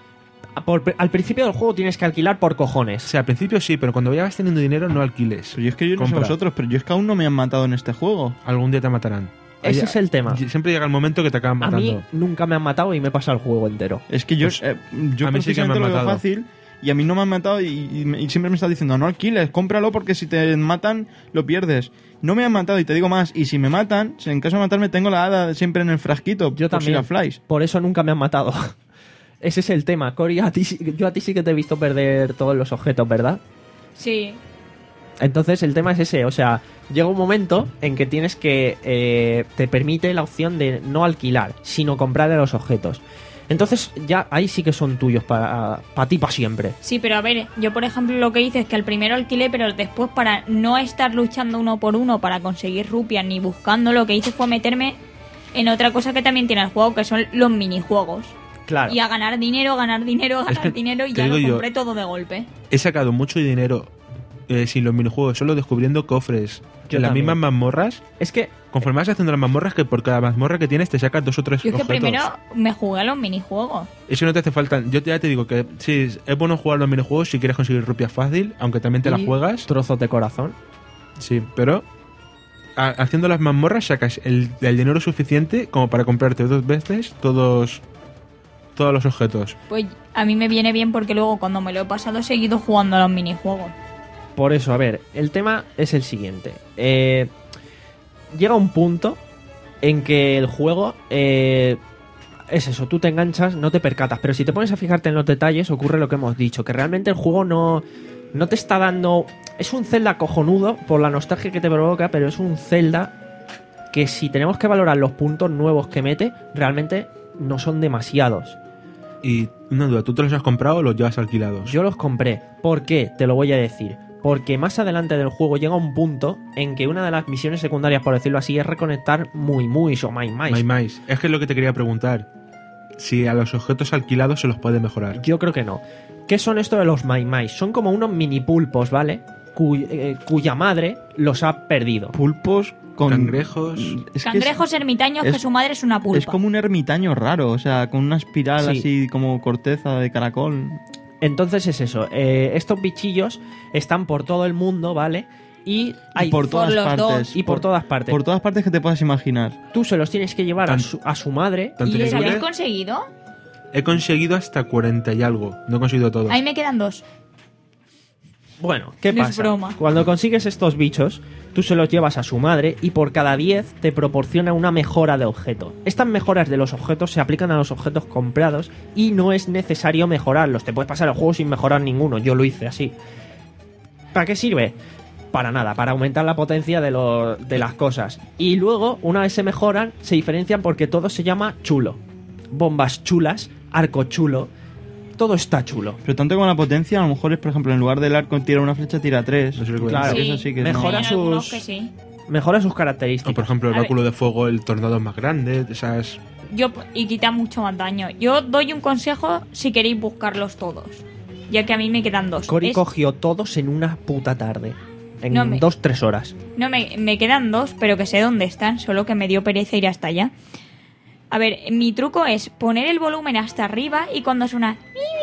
Por- al principio del juego tienes que alquilar por O cojones. sea, al principio sí, pero cuando vayas teniendo dinero no alquiles. Pero yo es que yo no Compra. sé vosotros, pero yo es que aún no me han matado en este juego. Algún día te matarán. Ese Ahí- es el tema. Siempre llega el momento que te acaban A matando. mí nunca me han matado y me pasa el juego entero. Es que yo, Pues, eh, yo a mí sí que me precisamente han lo veo matado. fácil y a mí no me han matado y, y me- y siempre me está diciendo no alquiles, cómpralo porque si te matan lo pierdes. No me han matado y te digo más, y si me matan, si en caso de matarme tengo la hada siempre en el frasquito, Yo por si también. la flies. Por eso nunca me han matado. Ese es el tema. Cory, a ti, sí- yo a ti sí que te he visto perder todos los objetos, ¿verdad? Sí. Entonces el tema es ese, o sea, llega un momento en que tienes que eh, te permite la opción de no alquilar, sino comprar los objetos. Entonces ya ahí sí que son tuyos para, para ti para siempre. Sí, pero a ver, yo por ejemplo lo que hice es que al primero alquilé, pero después para no estar luchando uno por uno para conseguir rupias ni buscando, lo que hice fue meterme en otra cosa que también tiene el juego, que son los minijuegos. Claro. Y a ganar dinero, ganar dinero, ganar que dinero y te ya lo digo yo- compré todo de golpe. He sacado mucho dinero eh, sin los minijuegos, solo descubriendo cofres. Yo en las también. mismas mazmorras, Es que conforme vas haciendo las mazmorras, que por cada mazmorra que tienes te sacas dos o tres Yo es que objetos. primero me jugué a los minijuegos. Eso no te hace falta. Yo ya te digo que sí, es bueno jugar los minijuegos si quieres conseguir rupias fácil, aunque también te las y juegas. trozos de corazón. Sí, pero a- haciendo las mazmorras sacas el, el dinero suficiente como para comprarte dos veces todos todos los objetos. Pues a mí me viene bien porque luego cuando me lo he pasado he seguido jugando a los minijuegos. Por eso, a ver, el tema es el siguiente. Eh, llega un punto en que el juego eh, es eso, tú te enganchas, no te percatas, pero si te pones a fijarte en los detalles ocurre lo que hemos dicho, que realmente el juego no, no te está dando... Es un Zelda cojonudo por la nostalgia que te provoca, pero es un Zelda que si tenemos que valorar los puntos nuevos que mete, realmente no son demasiados. Y una duda, ¿tú te los has comprado o los llevas alquilados? Yo los compré. ¿Por qué? Te lo voy a decir. Porque más adelante del juego llega un punto en que una de las misiones secundarias, por decirlo así, es reconectar muy muy o mai mai. My Mais. Es que es lo que te quería preguntar. Si a los objetos alquilados se los puede mejorar. Yo creo que no. ¿Qué son esto de los mai mai? Son como unos mini pulpos, ¿vale? Cuy- eh, cuya madre los ha perdido. Pulpos con... Cangrejos. Es que Cangrejos ermitaños es- que su madre es una pulpa. es, es como un ermitaño raro, o sea, con una espiral Sí. así como corteza de caracol. Entonces es eso. eh, estos bichillos están por todo el mundo, ¿vale? y hay por todas los partes. dos. y por todas partes. Por todas partes que te puedas imaginar. Tú se los tienes que llevar a Tan- su, a su madre. tanto ¿Y les nivel- habéis conseguido? He conseguido hasta cuarenta y algo. No he conseguido todo. Ahí me quedan dos. Bueno, ¿qué No es pasa? broma. Cuando consigues estos bichos, tú se los llevas a su madre y por cada diez te proporciona una mejora de objeto. Estas mejoras de los objetos se aplican a los objetos comprados y no es necesario mejorarlos. Te puedes pasar el juego sin mejorar ninguno. Yo lo hice así. ¿Para qué sirve? Para nada, para aumentar la potencia de, lo- de las cosas. Y luego, una vez se mejoran, se diferencian porque todo se llama chulo. Bombas chulas, arco chulo, todo está chulo. Pero tanto como la potencia, a lo mejor es, por ejemplo, en lugar del arco tira una flecha, tira tres. No sé lo que- Claro. Eso sí que no. Mejora Hay algunos sus- que sí. Mejora sus O características. por ejemplo, el A ver. báculo de fuego, el tornado es más grande. Esas. Yo, y quita mucho más daño. Yo doy un consejo si queréis buscarlos todos. Ya que a mí me quedan dos. Cory Es- cogió todos en una puta tarde. En No me- dos, tres horas. No, me, me quedan dos, pero que sé dónde están, solo que me dio pereza ir hasta allá. A ver, mi truco es poner el volumen hasta arriba y cuando suena...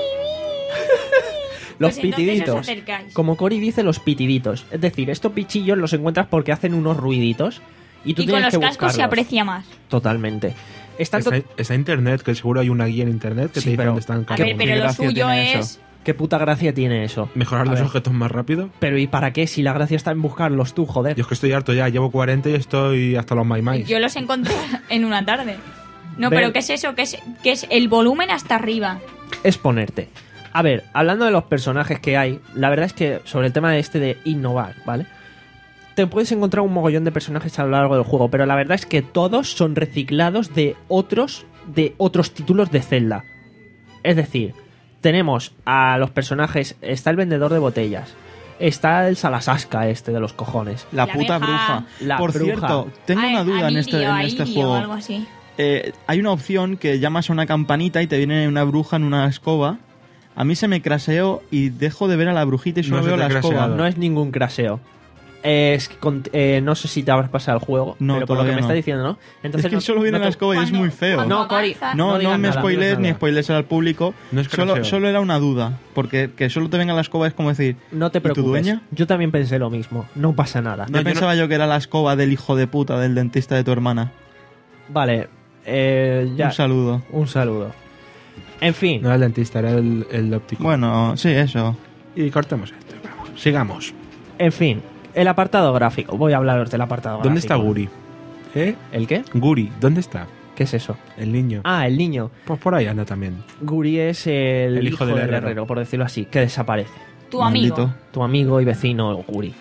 Los Pues entonces os pitiditos. acercáis. Como Cory dice, los pitiditos. Es decir, estos pichillos los encuentras porque hacen unos ruiditos y tú Y con tienes los que cascos se buscarlos. aprecia más. Totalmente. Están to- Está, está internet, que seguro hay una guía en internet que Sí, te dice pero- dónde están A cada ver, uno. pero qué lo gracia suyo tiene es... eso. ¿Qué puta gracia tiene eso? Mejorar A los ver, objetos más rápido. Pero ¿y para qué? Si la gracia está en buscarlos tú, joder. Yo es que estoy harto ya, llevo cuarenta y estoy hasta los maimais. Yo los encontré en una tarde. No, Ve- pero ¿qué es eso? ¿Qué es, qué es el volumen hasta arriba? Es ponerte. A ver, hablando de los personajes que hay, la verdad es que sobre el tema de este de innovar, ¿vale? Te puedes encontrar un mogollón de personajes a lo largo del juego, pero la verdad es que todos son reciclados de otros de otros títulos de Zelda. Es decir, tenemos a los personajes, está el vendedor de botellas, está el Salasasca este de los cojones. La, La puta abeja. bruja. La Por bruja. cierto, tengo A- una duda en Amirio, este, en este Airio, juego. algo así. Eh, hay una opción que llamas a una campanita y te viene una bruja en una escoba. A mí se me craseó y dejo de ver a la brujita y solo No se veo te la ha escoba. craseado. No es ningún craseo. Es que con- eh, no sé si te habrás pasado el juego, No, pero por lo que todavía me no. está diciendo, ¿no? Entonces Es que no- solo viene no la te- escoba y es Cuando- muy feo. cuando No, Cory, avanza- No, No no, digas me nada, spoilees no digas ni nada. spoilees al público. No es solo, craseo. solo era una duda. Porque que solo te venga la escoba es como decir. No te ¿y tu preocupes. dueña? Yo también pensé lo mismo. No pasa nada. No, yo no- pensaba yo que era la escoba del hijo de puta del dentista de tu hermana. Vale, eh, ya. Un saludo. Un saludo. En fin, No era el dentista, era el, el óptico. Bueno, sí, eso. Y cortemos esto. Vamos, sigamos. en fin. El apartado gráfico. Voy a hablaros del apartado ¿Dónde está gráfico. Guri? ¿Eh? ¿El qué? Guri, ¿dónde está? ¿Qué es eso? El niño. Ah, el niño. Pues por ahí anda también. Guri es el, El hijo, hijo del del herrero. herrero, por decirlo así, que desaparece. Tu Maldito. amigo. Tu amigo y vecino Guri.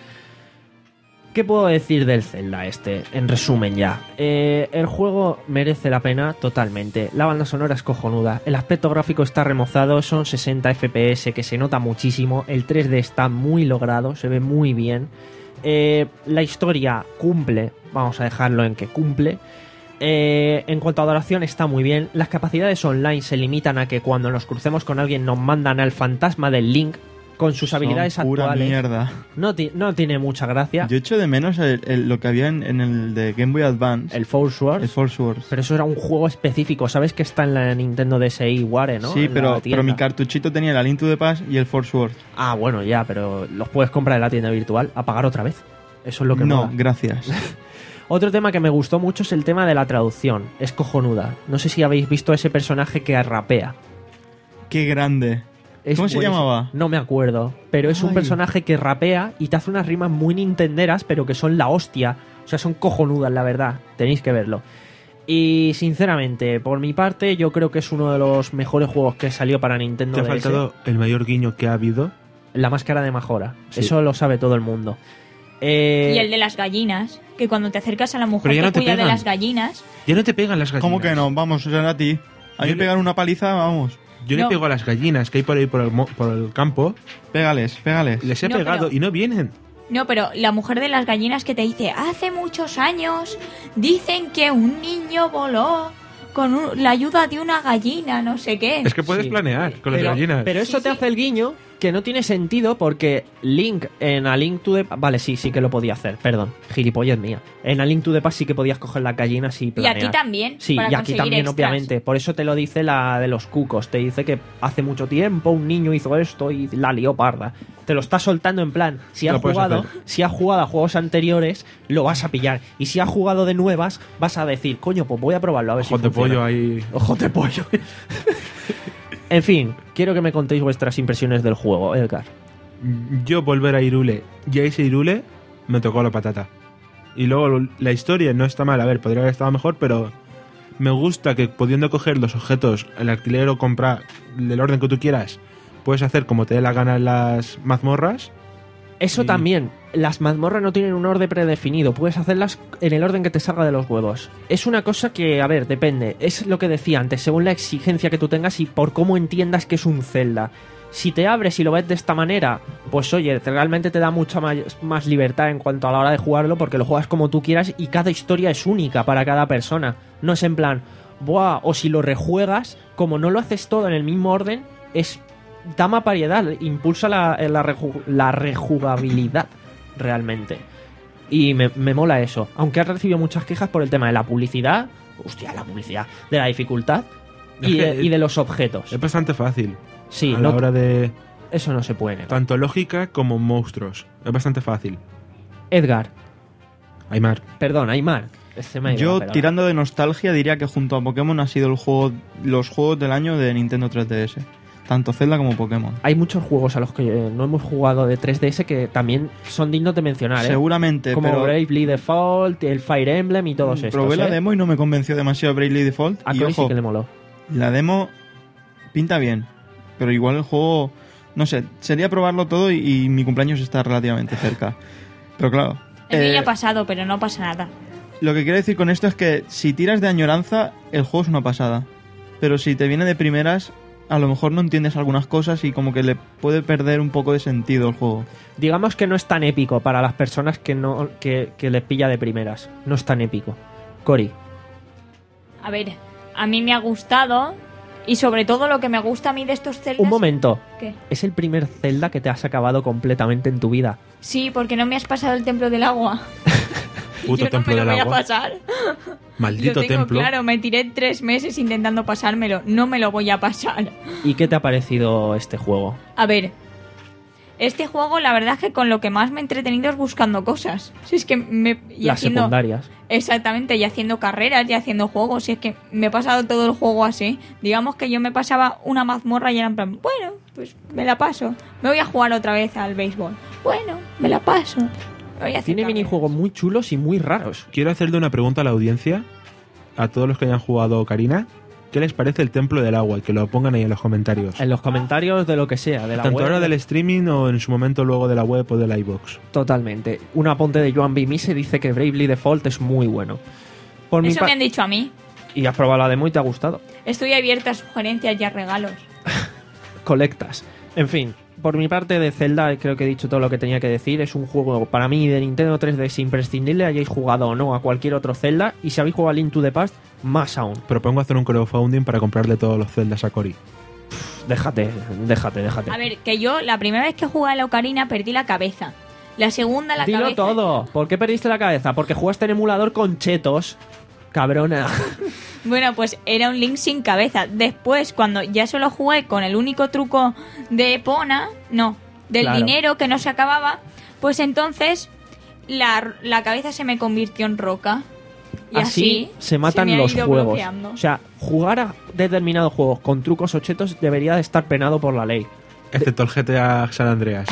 ¿Qué puedo decir del Zelda este? En resumen ya. Eh, el juego merece la pena totalmente. La banda sonora es cojonuda. El aspecto gráfico está remozado. Son sesenta F P S que se nota muchísimo. El tres D está muy logrado. Se ve muy bien. Eh, la historia cumple. Vamos a dejarlo en que cumple. Eh, en cuanto a adoración está muy bien. Las capacidades online se limitan a que cuando nos crucemos con alguien nos mandan al fantasma del Link con sus habilidades Son pura actuales. mierda. No, ti- no tiene mucha gracia. Yo echo de menos el- el- lo que había en, en el de Game Boy Advance. El Force Wars. el Force Wars. Pero eso era un juego específico. ¿Sabes que está en la Nintendo D S i Ware, no? Sí, En la pero, tienda. pero mi cartuchito tenía el Link to the Past y el Force Wars. Ah, bueno, ya, pero los puedes comprar en la tienda virtual a pagar otra vez. Eso es lo que No, mola. gracias. Otro tema que me gustó mucho es el tema de la traducción. Es cojonuda. No sé si habéis visto ese personaje que rapea. Qué grande. Es ¿Cómo se buenísimo. llamaba? No me acuerdo. Pero es un Ay. personaje que rapea y te hace unas rimas muy nintenderas, pero que son la hostia. O sea, son cojonudas, la verdad. Tenéis que verlo. Y sinceramente, por mi parte, yo creo que es uno de los mejores juegos que salió para Nintendo Te ha D S. faltado el mayor guiño que ha habido. La máscara de Majora. Sí. Eso lo sabe todo el mundo. Eh, Y el de las gallinas, que cuando te acercas a la mujer Pero ya que no te cuida de pegan. las gallinas, Ya no te pegan las gallinas. ¿Cómo que no? Vamos, será a ti. A mí Yo me le- pegan una paliza, vamos. Yo le No. pego a las gallinas que hay por ahí por el, mo- por el campo. Pégales, pégales. Les he No, pegado pero- y no vienen. no, pero la mujer de las gallinas que te dice, hace muchos años dicen que un niño voló con un- la ayuda de una gallina, no sé qué. Es que puedes Sí. planear con las pero, gallinas. pero eso Sí, te sí. hace el guiño que no tiene sentido porque Link en A Link to the... Vale, sí, sí que lo podía hacer, perdón, gilipollez mía. En A Link to the Past sí que podías coger las gallinas y Y planear. aquí también. Sí, para y aquí conseguir también, extras. obviamente. Por eso te lo dice la de los cucos. Te dice que hace mucho tiempo un niño hizo esto y la lió parda. Te lo está soltando en plan, si Lo has puedes jugado, hacer. si has jugado a juegos anteriores, lo vas a pillar. Y si has jugado de nuevas, vas a decir, coño, pues voy a probarlo a ver Ojos si de funciona. pollo ahí. Ojos de pollo. En fin, quiero que me contéis vuestras impresiones del juego, Edgar. Yo volver a Hyrule y a ese Hyrule me tocó la patata. Y luego la historia no está mal, a ver, podría haber estado mejor, pero me gusta que pudiendo coger los objetos, el alquiler o comprar del orden que tú quieras, puedes hacer como te dé la gana en las mazmorras. Eso Y- también, las mazmorras no tienen un orden predefinido, puedes hacerlas en el orden que te salga de los huevos. Es una cosa que, a ver, depende, es lo que decía antes, según la exigencia que tú tengas y por cómo entiendas que es un Zelda. Si te abres y lo ves de esta manera, pues oye, te- realmente te da mucha ma- más libertad en cuanto a la hora de jugarlo porque lo juegas como tú quieras y cada historia es única para cada persona. No es en plan, buah, o si lo rejuegas, como no lo haces todo en el mismo orden, es da más variedad, impulsa la, la, reju- la rejugabilidad realmente. Y me, me mola eso. Aunque ha recibido muchas quejas por el tema de la publicidad, hostia, la publicidad, de la dificultad y Es que de, y de los objetos. Es bastante fácil. Sí, a no, la hora de eso no se puede negar. tanto lógica como monstruos. Es bastante fácil. Edgar, Aymar. perdón, Aymar. Se me ha ido Yo, la pelota. tirando de nostalgia, diría que junto a Pokémon ha sido el juego, los juegos del año de Nintendo tres D S. Tanto Zelda como Pokémon. Hay muchos juegos a los que eh, no hemos jugado de tres D S que también son dignos de mencionar, ¿eh? Seguramente, Como pero Bravely Default, el Fire Emblem y todos estos. probé la ¿eh? demo y no me convenció demasiado Bravely Default. A Y Cory sí ojo, que le moló. la demo pinta bien, pero igual el juego, no sé, sería probarlo todo y, y mi cumpleaños está relativamente cerca. Pero claro, El mío eh, ya ha pasado, pero no pasa nada. lo que quiero decir con esto es que si tiras de añoranza, el juego es una pasada. Pero si te viene de primeras, a lo mejor no entiendes algunas cosas y como que le puede perder un poco de sentido el juego. Digamos que no es tan épico para las personas que no que, que les pilla de primeras. No es tan épico. Cory, A ver, a mí me ha gustado. Y sobre todo lo que me gusta a mí de estos Zeldas... un momento. ¿Qué? Es el primer Zelda que te has acabado completamente en tu vida. Sí, porque no me has pasado el templo del agua. Puto Yo no templo me lo del voy agua. a pasar. Maldito Lo tengo templo. claro, me tiré tres meses intentando pasármelo. No me lo voy a pasar. ¿Y qué te ha parecido este juego? A ver, este juego la verdad es que con lo que más me he entretenido es buscando cosas. Si es que me... Y Las haciendo, secundarias. exactamente, y haciendo carreras y haciendo juegos. Si es que me he pasado todo el juego así. Digamos que yo me pasaba una mazmorra y era en plan, bueno, pues me la paso. Me voy a jugar otra vez al béisbol. Bueno, me la paso. Me voy a hacer Tiene carreras. minijuegos muy chulos y muy raros. Quiero hacerle una pregunta a la audiencia, a todos los que hayan jugado Ocarina. ¿Qué les parece el Templo del Agua? Y que lo pongan ahí en los comentarios. En los comentarios de lo que sea, de la Tanto web. ahora del streaming o en su momento luego de la web o de la iVoox. Totalmente. Un apunte de Joan B. Mise dice que Bravely Default es muy bueno. Por mi Eso pa- me han dicho a mí. Y has probado la demo y te ha gustado. Estoy abierta a sugerencias y a regalos. Colectas. En fin, por mi parte de Zelda creo que he dicho todo lo que tenía que decir. Es un juego para mí de Nintendo tres D S imprescindible, hayáis jugado o no a cualquier otro Zelda. Y si habéis jugado a Link to the Past, más aún. Propongo hacer un crowdfunding para comprarle todos los Zeldas a Cory. Déjate, déjate, déjate. A ver, que yo la primera vez que jugué a la Ocarina perdí la cabeza. La segunda la Dilo cabeza. todo. ¿Por qué perdiste la cabeza? Porque jugaste en emulador con chetos. Cabrona. Bueno, pues era un Link sin cabeza. Después, cuando ya solo jugué con el único truco de Epona, no, del Claro. dinero que no se acababa, pues entonces la, la cabeza se me convirtió en roca. Y Así así, se matan me ha los ido juegos. bloqueando. O sea, jugar a determinados juegos con trucos o chetos debería de estar penado por la ley. Excepto el G T A San Andreas.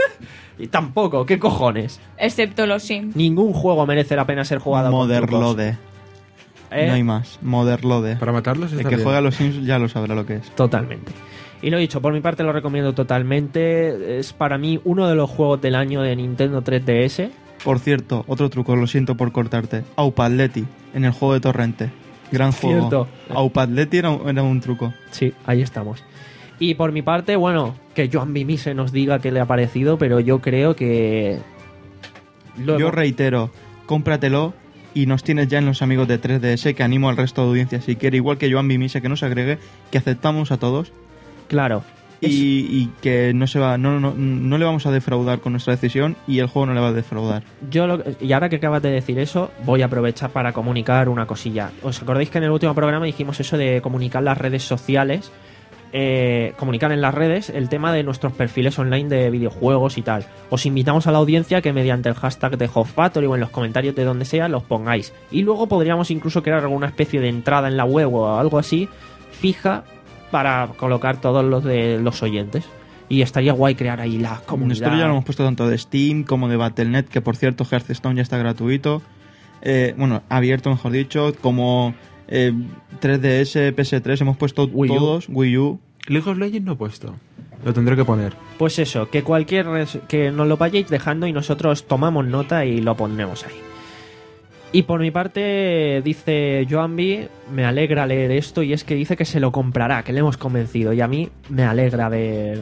Y tampoco, ¿qué cojones? Excepto los Sims. Ningún juego merece la pena ser jugado con trucos. Moderlode. ¿Eh? No hay más. Moderlode. Para matarlos El está que bien. juega a los Sims ya lo sabrá lo que es. Totalmente. Y lo dicho, por mi parte lo recomiendo totalmente. Es para mí uno de los juegos del año de Nintendo tres D S. Por cierto, otro truco, lo siento por cortarte. Aupadleti, en el juego de Torrente. Gran juego. Cierto. Aupadleti era, un- era un truco. Sí, ahí estamos. Y por mi parte, bueno, que Joan B. Mise nos diga qué le ha parecido, pero yo creo que... lo Yo hemos- reitero, cómpratelo y nos tienes ya en los amigos de tres D S, que animo al resto de audiencia si quiere, igual que Joan Bimise, que nos agregue, que aceptamos a todos. Claro. y, y que no se va no, no, no le vamos a defraudar con nuestra decisión y el juego no le va a defraudar. Yo lo- y ahora que acabas de decir eso, voy a aprovechar para comunicar una cosilla. ¿Os acordáis que en el último programa dijimos eso de comunicar las redes sociales? Eh, comunicar en las redes el tema de nuestros perfiles online de videojuegos y tal. Os invitamos a la audiencia que mediante el hashtag de Hot Factory o en los comentarios de donde sea los pongáis. Y luego podríamos incluso crear alguna especie de entrada en la web o algo así fija para colocar todos los de los oyentes. Y estaría guay crear ahí la comunidad. Nosotros ya lo hemos puesto tanto de Steam como de Battle punto net, que por cierto Hearthstone ya está gratuito. Eh, bueno, abierto mejor dicho, como eh, tres D S, P S tres, hemos puesto Wii U. todos, Wii U. League of Legends no he puesto. Lo tendré que poner. Pues eso, que cualquier res- que nos lo vayáis dejando y nosotros tomamos nota y lo ponemos ahí. Y por mi parte, dice Joanby, me alegra leer esto y es que dice que se lo comprará, que le hemos convencido y a mí me alegra ver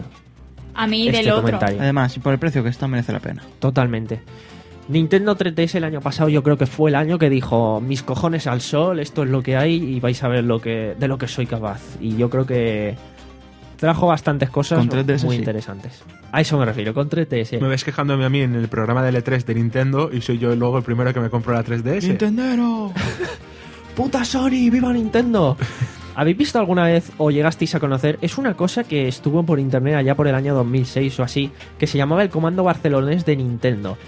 A mí este del otro. comentario. Además, y por el precio que está merece la pena. Totalmente. Nintendo tres D S el año pasado yo creo que fue el año que dijo mis cojones al sol, esto es lo que hay y vais a ver lo que de lo que soy capaz. Y yo creo que trajo bastantes cosas Con tres D S muy sí. interesantes. A eso me refiero, con tres D S. Me ves quejándome a mí en el programa de L tres de Nintendo y soy yo luego el primero que me compro la tres D S. ¡Nintendero! ¡Puta Sony! ¡Viva Nintendo! ¿Habéis visto alguna vez o llegasteis a conocer? Es una cosa que estuvo por internet allá por el año dos mil seis o así, que se llamaba el Comando Barcelonés de Nintendo.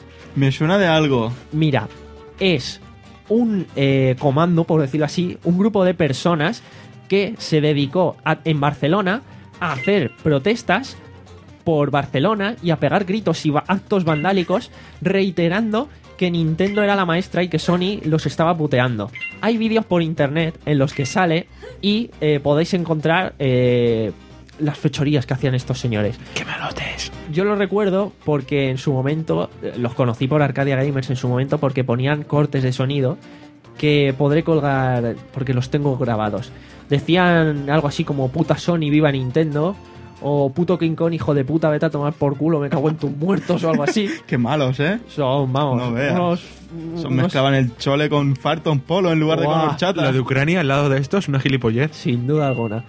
Me suena de algo. Mira, es un eh, comando, por decirlo así, un grupo de personas que se dedicó a- en Barcelona a hacer protestas por Barcelona y a pegar gritos y va- actos vandálicos reiterando que Nintendo era la maestra y que Sony los estaba puteando. Hay vídeos por internet en los que sale y eh, podéis encontrar eh, las fechorías que hacían estos señores. ¡Qué malotes! Yo lo recuerdo porque en su momento, eh, los conocí por Arcadia Gamers en su momento porque ponían cortes de sonido que podré colgar porque los tengo grabados. Decían algo así como puta Sony, viva Nintendo, o puto King Kong, hijo de puta, vete a tomar por culo, me cago en tus muertos o algo así. Qué malos, ¿eh? Son, vamos, No veas. unos... Son unos- mezclaban el chole con Farton Polo en lugar de con Buah, horchata. Lo de Ucrania al lado de esto es una gilipollez. Sin duda alguna.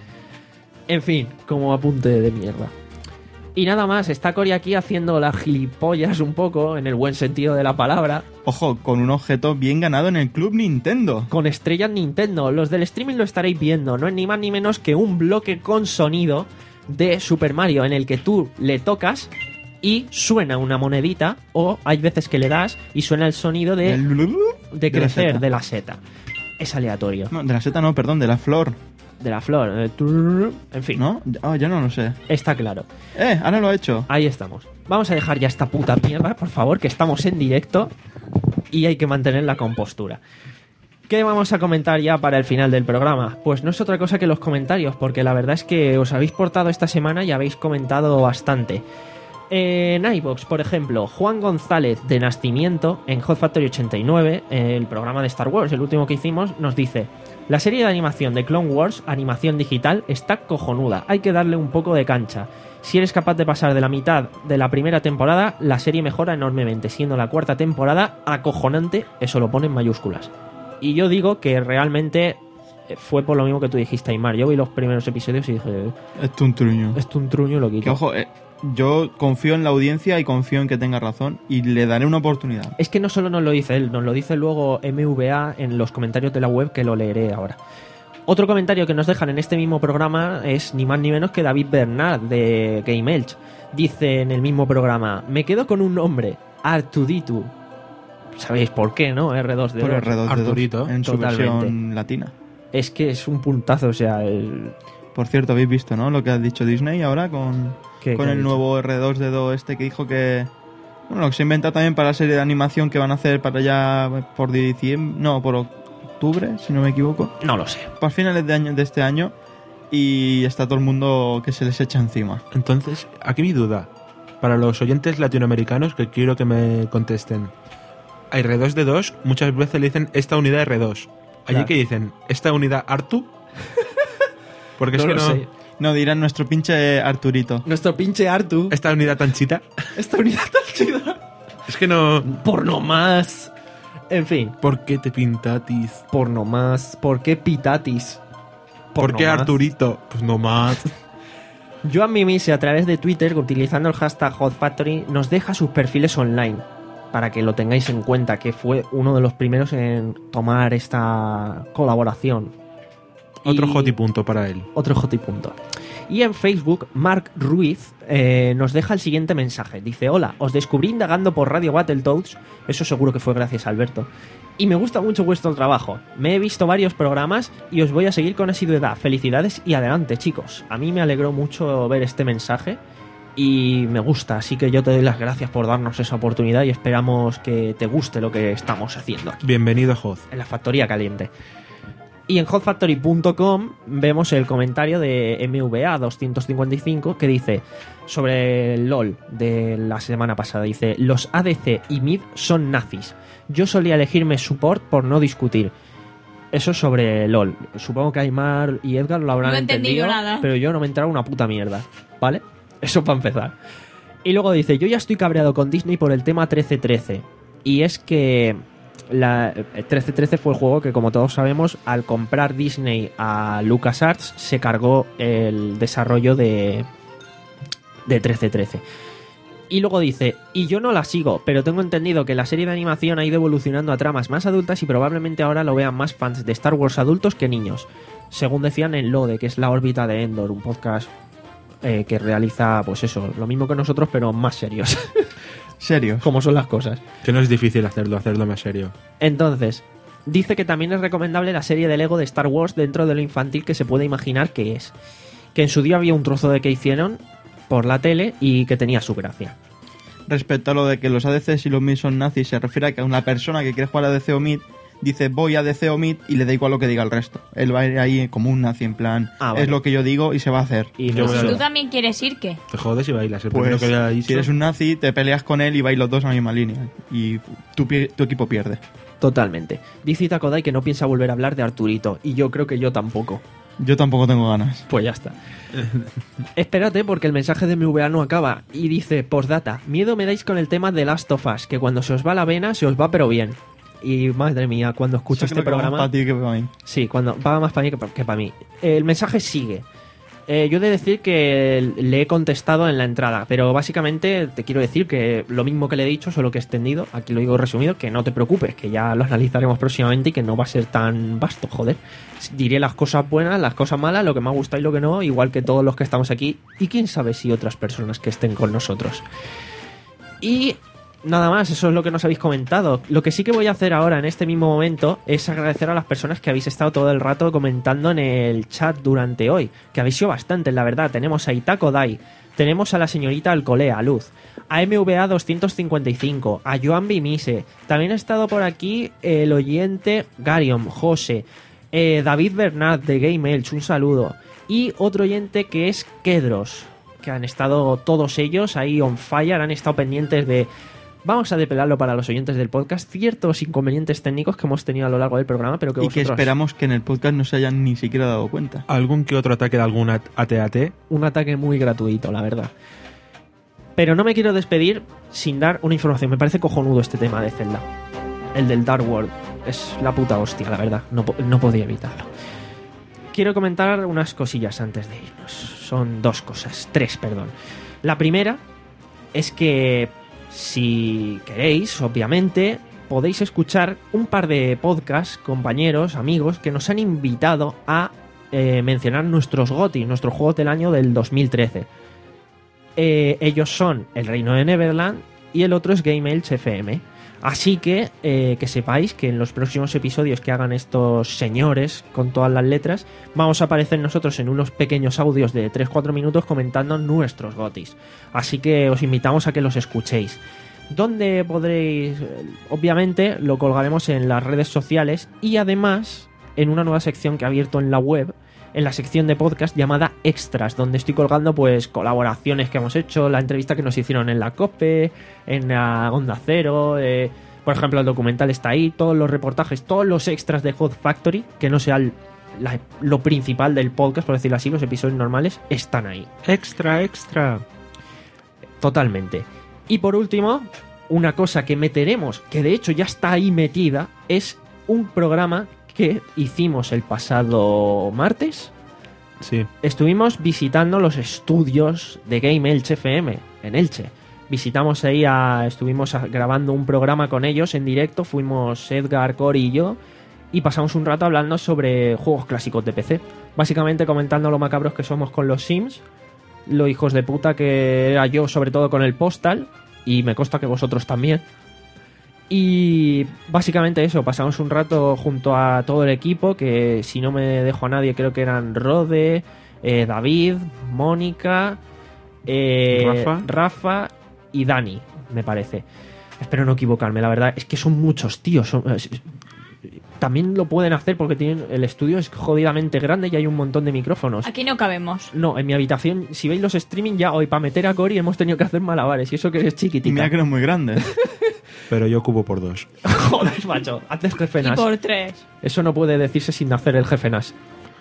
En fin, como apunte de mierda. Y nada más, está Cory aquí haciendo las gilipollas un poco, en el buen sentido de la palabra, Ojo, con un objeto bien ganado en el Club Nintendo. con estrellas Nintendo. Los del streaming lo estaréis viendo, no es ni más ni menos que un bloque con sonido de Super Mario en el que tú le tocas y suena una monedita, o hay veces que le das y suena el sonido de, El blub de la crecer seta. de la seta. Es aleatorio. No, de la seta no, perdón, de la flor. De la flor. eh, turr, En fin, ¿No? Ah, ya no lo sé. está claro. Eh, ahora lo ha hecho. Ahí estamos. Vamos a dejar ya esta puta mierda, por favor, que estamos en directo y hay que mantener la compostura. ¿Qué vamos a comentar ya para el final del programa? Pues no es otra cosa que los comentarios, porque la verdad es que os habéis portado esta semana y habéis comentado bastante. En iVoox, por ejemplo, Juan González de Nacimiento, en Hot Factory ochenta y nueve, el programa de Star Wars, el último que hicimos, nos dice: la serie de animación de Clone Wars, animación digital, está cojonuda, hay que darle un poco de cancha. Si eres capaz de pasar de la mitad de la primera temporada, la serie mejora enormemente, siendo la cuarta temporada acojonante, eso lo pone en mayúsculas. Y yo digo que realmente eh, fue por lo mismo que tú dijiste, Aymar. Yo vi los primeros episodios y dije, Esto es un truño. esto es un truño, lo Que quito. ojo, eh, yo confío en la audiencia y confío en que tenga razón y le daré una oportunidad. Es que no solo nos lo dice él, nos lo dice luego M V A en los comentarios de la web, que lo leeré ahora. Otro comentario que nos dejan en este mismo programa es ni más ni menos que David Bernard de Game Elch. Dice en el mismo programa: me quedo con un nombre, Artuditu. ¿Sabéis por qué, no? R dos D dos. Por el R dos D dos, Arturito, en su totalmente. versión latina. Es que es un puntazo, o sea, el... Por cierto, habéis visto, ¿no? Lo que ha dicho Disney ahora con, ¿Qué- con qué ha el dicho? nuevo R dos D dos este que dijo que... Bueno, lo que se inventa también para la serie de animación que van a hacer para ya por diciembre... No, por octubre, si no me equivoco. No lo sé. Para finales de, año, de este año. Y está todo el mundo que se les echa encima. Entonces, aquí mi duda. Para los oyentes latinoamericanos que quiero que me contesten. A R dos D dos muchas veces le dicen esta unidad R dos. Allí Claro. que dicen, ¿esta unidad Artu? Porque No es que lo no... sé. No, dirán nuestro pinche Arturito. Nuestro pinche Artu. Esta unidad tan chita. Esta unidad tan chida. Es que no... Porno más. En fin. ¿Por qué te pintatis? Porno más. ¿Por qué pitatis? ¿Por Porno qué más. Arturito? Pues no más. Joan Mimise, a través de Twitter, utilizando el hashtag Hot Factory, nos deja sus perfiles online para que lo tengáis en cuenta, que fue uno de los primeros en tomar esta colaboración. Otro Y- hot y punto para él. Otro hot y punto. Y en Facebook, Mark Ruiz eh, nos deja el siguiente mensaje. Dice: hola, os descubrí indagando por Radio Battletoads. Eso seguro que fue gracias a Alberto. Y me gusta mucho vuestro trabajo. Me he visto varios programas y os voy a seguir con asiduidad. Felicidades y adelante, chicos. A mí me alegró mucho ver este mensaje y me gusta. Así que yo te doy las gracias por darnos esa oportunidad y esperamos que te guste lo que estamos haciendo aquí Bienvenido a Hoz. en la Factoría Caliente. Y en hot factory punto com vemos el comentario de M V A doscientos cincuenta y cinco que dice sobre el LOL de la semana pasada. Dice: los A D C y mid son nazis. Yo solía elegirme support por no discutir. Eso sobre LOL. Supongo que Aymar y Edgar lo habrán No he entendido nada. pero yo no me he enterado una puta mierda. ¿Vale? Eso para empezar. Y luego dice: yo ya estoy cabreado con Disney por el tema trece trece. Y es que la trece trece fue el juego que, como todos sabemos, al comprar Disney a LucasArts se cargó el desarrollo de de trece trece. Y luego dice: y yo no la sigo, pero tengo entendido que la serie de animación ha ido evolucionando a tramas más adultas y probablemente ahora lo vean más fans de Star Wars adultos que niños, según decían en Lode, que es la órbita de Endor, un podcast eh, que realiza, pues eso, lo mismo que nosotros, pero más serios, Serio. como son las cosas. Que no es difícil hacerlo, hacerlo más serio. Entonces, dice que también es recomendable la serie de Lego de Star Wars dentro de lo infantil que se puede imaginar que es. Que en su día había un trozo de que hicieron por la tele y que tenía su gracia. Respecto a lo de que los A D Cs y los mid son nazis, se refiere a que una persona que quiere jugar a D C o mid dice voy a D C o mid y le da igual lo que diga el resto. Él va a ir ahí como un nazi, en plan, Ah, es vale. lo que yo digo y se va a hacer. Y Yo no voy a sé. ¿Tú ver. también quieres ir qué? Te jodes y bailas. El Pues, primero que haya dicho. si eres un nazi, te peleas con él y vais los dos a la misma línea. Y tu, pie- tu equipo pierde. Totalmente. Dice Itakodai que no piensa volver a hablar de Arturito, y yo creo que yo tampoco. Yo tampoco tengo ganas. Pues ya está. Espérate, porque el mensaje de M V A no acaba. Y dice: postdata, miedo me dais con el tema de Last of Us, que cuando se os va la vena, se os va pero bien. Y madre mía, cuando escucho Eso este creo que va más programa... para ti que para mí. Sí, cuando va más para mí que pa- que para mí. El mensaje sigue. Eh, yo he de decir que le he contestado en la entrada, pero básicamente te quiero decir que lo mismo que le he dicho, solo que he extendido, aquí lo digo resumido, que no te preocupes, que ya lo analizaremos próximamente y que no va a ser tan vasto, joder. Diré las cosas buenas, las cosas malas, lo que me ha gustado y lo que no, igual que todos los que estamos aquí, y quién sabe si otras personas que estén con nosotros. Y nada más, eso es lo que nos habéis comentado. Lo que sí que voy a hacer ahora en este mismo momento es agradecer a las personas que habéis estado todo el rato comentando en el chat durante hoy, que habéis sido bastantes, la verdad. Tenemos a Itako Dai, tenemos a la señorita Alcolea, Luz, a M V A doscientos cincuenta y cinco, a Joan Bimise, también ha estado por aquí el oyente Garion, José, eh, David Bernat de Game Elch, un saludo, y otro oyente que es Kedros, que han estado todos ellos ahí on fire, han estado pendientes de... Vamos a depelarlo para los oyentes del podcast, ciertos inconvenientes técnicos que hemos tenido a lo largo del programa, pero que Y vosotros... que esperamos que en el podcast no se hayan ni siquiera dado cuenta. Algún que otro ataque de algún A T A T. Un ataque muy gratuito, la verdad. Pero no me quiero despedir sin dar una información. Me parece cojonudo este tema de Zelda. El del Dark World. Es la puta hostia, la verdad. No, po- no podía evitarlo. Quiero comentar unas cosillas antes de irnos. Son dos cosas. Tres, perdón. La primera es que, si queréis, obviamente, podéis escuchar un par de podcasts, compañeros, amigos, que nos han invitado a eh, mencionar nuestros GOTY, nuestros juegos del año del dos mil trece. Eh, ellos son El Reino de Neverland y el otro es Game Elch F M. Así que eh, que sepáis que en los próximos episodios que hagan estos señores con todas las letras, vamos a aparecer nosotros en unos pequeños audios de tres cuatro minutos comentando nuestros GOTYs. Así que os invitamos a que los escuchéis. ¿Dónde podréis? Obviamente lo colgaremos en las redes sociales y además en una nueva sección que ha abierto en la web, en la sección de podcast llamada Extras, donde estoy colgando pues colaboraciones que hemos hecho, la entrevista que nos hicieron en la COPE, en la Onda Cero, eh, por ejemplo el documental está ahí, todos los reportajes, todos los extras de Hot Factory, que no sea el- la- lo principal del podcast, por decirlo así, los episodios normales están ahí. Extra, extra. Totalmente. Y por último, una cosa que meteremos, que de hecho ya está ahí metida, es un programa que hicimos el pasado martes, Sí. estuvimos visitando los estudios de Game Elche F M en Elche. Visitamos ahí, a, estuvimos a- grabando un programa con ellos en directo, fuimos Edgar, Cory y yo, y pasamos un rato hablando sobre juegos clásicos de P C. Básicamente comentando lo macabros que somos con los Sims, lo hijos de puta que era yo sobre todo con el Postal, y me consta que vosotros también. Y básicamente eso, pasamos un rato junto a todo el equipo, que si no me dejo a nadie creo que eran Rode, eh, David, Mónica, eh, Rafa. Rafa y Dani, me parece. Espero no equivocarme, la verdad es que son muchos tíos. son- es- es- también lo pueden hacer porque tienen el estudio es jodidamente grande y hay un montón de micrófonos. Aquí no cabemos. No, en mi habitación, si veis los streaming ya hoy para meter a Cory hemos tenido que hacer malabares y eso que es Y chiquitita. mira que no es muy grande. Pero yo cubo por dos. Joder, macho, haces jefe Y Nas. por tres. Eso no puede decirse sin hacer el jefe Nas.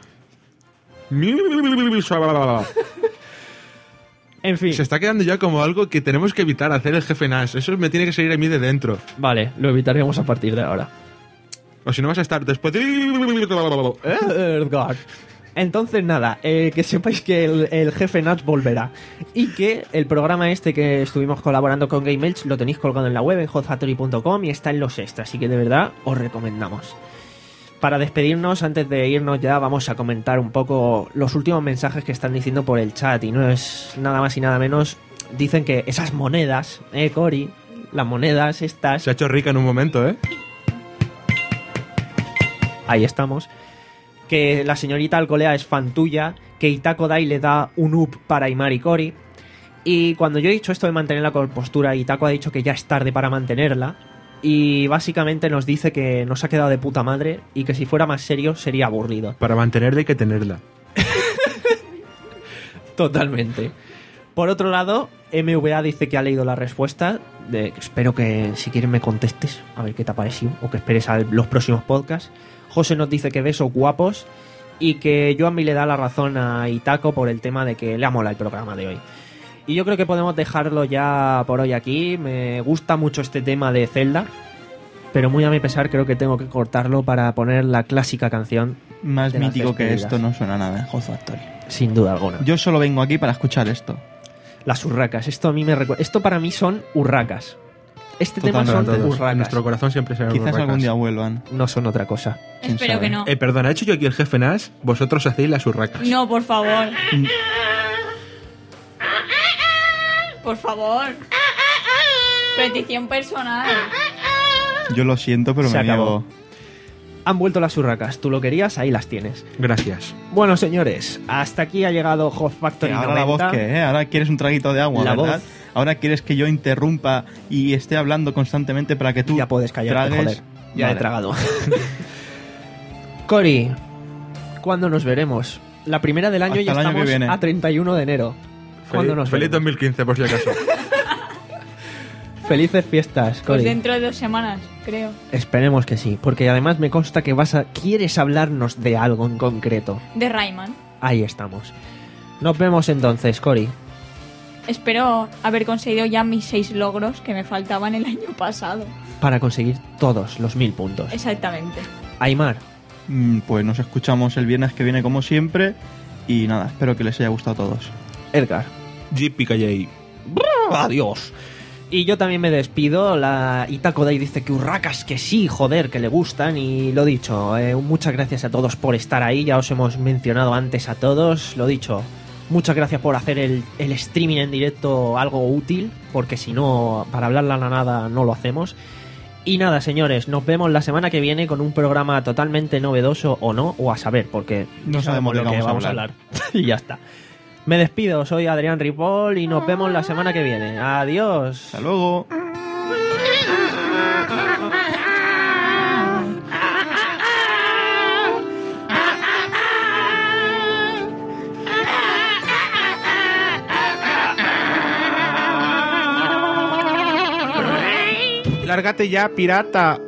En fin, Se está quedando ya como algo que tenemos que evitar, hacer el jefe Nash. Eso me tiene que salir a mí de dentro. vale, lo evitaremos a partir de ahora. O si no vas a estar después de... Edgar. Entonces, nada, eh, que sepáis que el, el jefe Nats volverá. Y que el programa este que estuvimos colaborando con Game Elch lo tenéis colgado en la web, en hot factory punto com, y está en los extras. Así que de verdad os recomendamos. Para despedirnos, antes de irnos ya, vamos a comentar un poco los últimos mensajes que están diciendo por el chat. Y no es nada más y nada menos. Dicen que esas monedas, eh, Cory, las monedas estas... Se ha hecho rica en un momento, ¿eh? Ahí estamos. Que la señorita Alcolea es fan tuya, que Itako Dai le da un up para Imar y Cory. Y cuando yo he dicho esto de mantener la compostura, Itako ha dicho que ya es tarde para mantenerla. Y básicamente nos dice que nos ha quedado de puta madre y que si fuera más serio sería aburrido. Para mantenerla hay que tenerla. Totalmente. Por otro lado, M V A dice que ha leído la respuesta. De, espero que si quieres me contestes, a ver qué te ha parecido, o que esperes a los próximos podcasts. José nos dice que besos guapos y que Joanmi le da la razón a Itako por el tema de que le ha molado el programa de hoy. Y yo creo que podemos dejarlo ya por hoy aquí. Me gusta mucho este tema de Zelda, pero muy a mi pesar creo que tengo que cortarlo para poner la clásica canción, Más De las mítico que despedidas. esto no suena nada en Hot Factory. sin duda alguna. Yo solo vengo aquí para escuchar esto. Las urracas. Esto a mí me recuerda. Esto para mí son urracas. Este tema son Totalmente, Todos. En urracas. nuestro corazón siempre serán Quizás urracas. algún día vuelvan. No son otra cosa. ¿Quién Espero sabe? que no. Eh, perdona, ¿he hecho yo aquí el jefe Nash? Vosotros hacéis las urracas. No, por favor. Por favor. Petición personal. Yo lo siento, pero Se me acabó. niego. Han vuelto las urracas. Tú lo querías, ahí las tienes. Gracias. Bueno, señores, hasta aquí ha llegado Hot Factory Ahora la voz noventa. que, ¿eh? Ahora quieres un traguito de agua, La ¿verdad? voz. Ahora quieres que yo interrumpa y esté hablando constantemente para que tú Ya puedes callarte, tragues. joder. Ya Vale. he tragado. Cory, ¿cuándo nos veremos? La primera del año Hasta ya el año que estamos viene. a treinta y uno de enero. ¿Cuándo Feliz, nos feliz veremos? dos mil quince, por si acaso. Felices fiestas, Pues Cory. dentro de dos semanas, creo. Esperemos que sí, porque además me consta que vas a quieres hablarnos de algo en concreto. De Rayman. Ahí estamos. Nos vemos entonces, Cory. Espero haber conseguido ya mis seis logros que me faltaban el año pasado. Para conseguir todos los mil puntos. Exactamente. Aymar, Mm, Pues nos escuchamos el viernes que viene como siempre. Y nada, espero que les haya gustado a todos. Edgar. G P K J. Adiós. Y yo también me despido. La Itako Dai dice que urracas, que sí, joder, que le gustan. Y lo dicho, eh, muchas gracias a todos por estar ahí. Ya os hemos mencionado antes a todos. Lo dicho, muchas gracias por hacer el, el streaming en directo algo útil. Porque si no, para hablar la nada no lo hacemos. Y nada, señores, nos vemos la semana que viene con un programa totalmente novedoso o no, o a saber, porque No sabemos de lo qué que vamos vamos a a hablar. Y ya está. Me despido, soy Adrián Ripoll y nos vemos la semana que viene. Adiós. Hasta luego. Lárgate ya, pirata.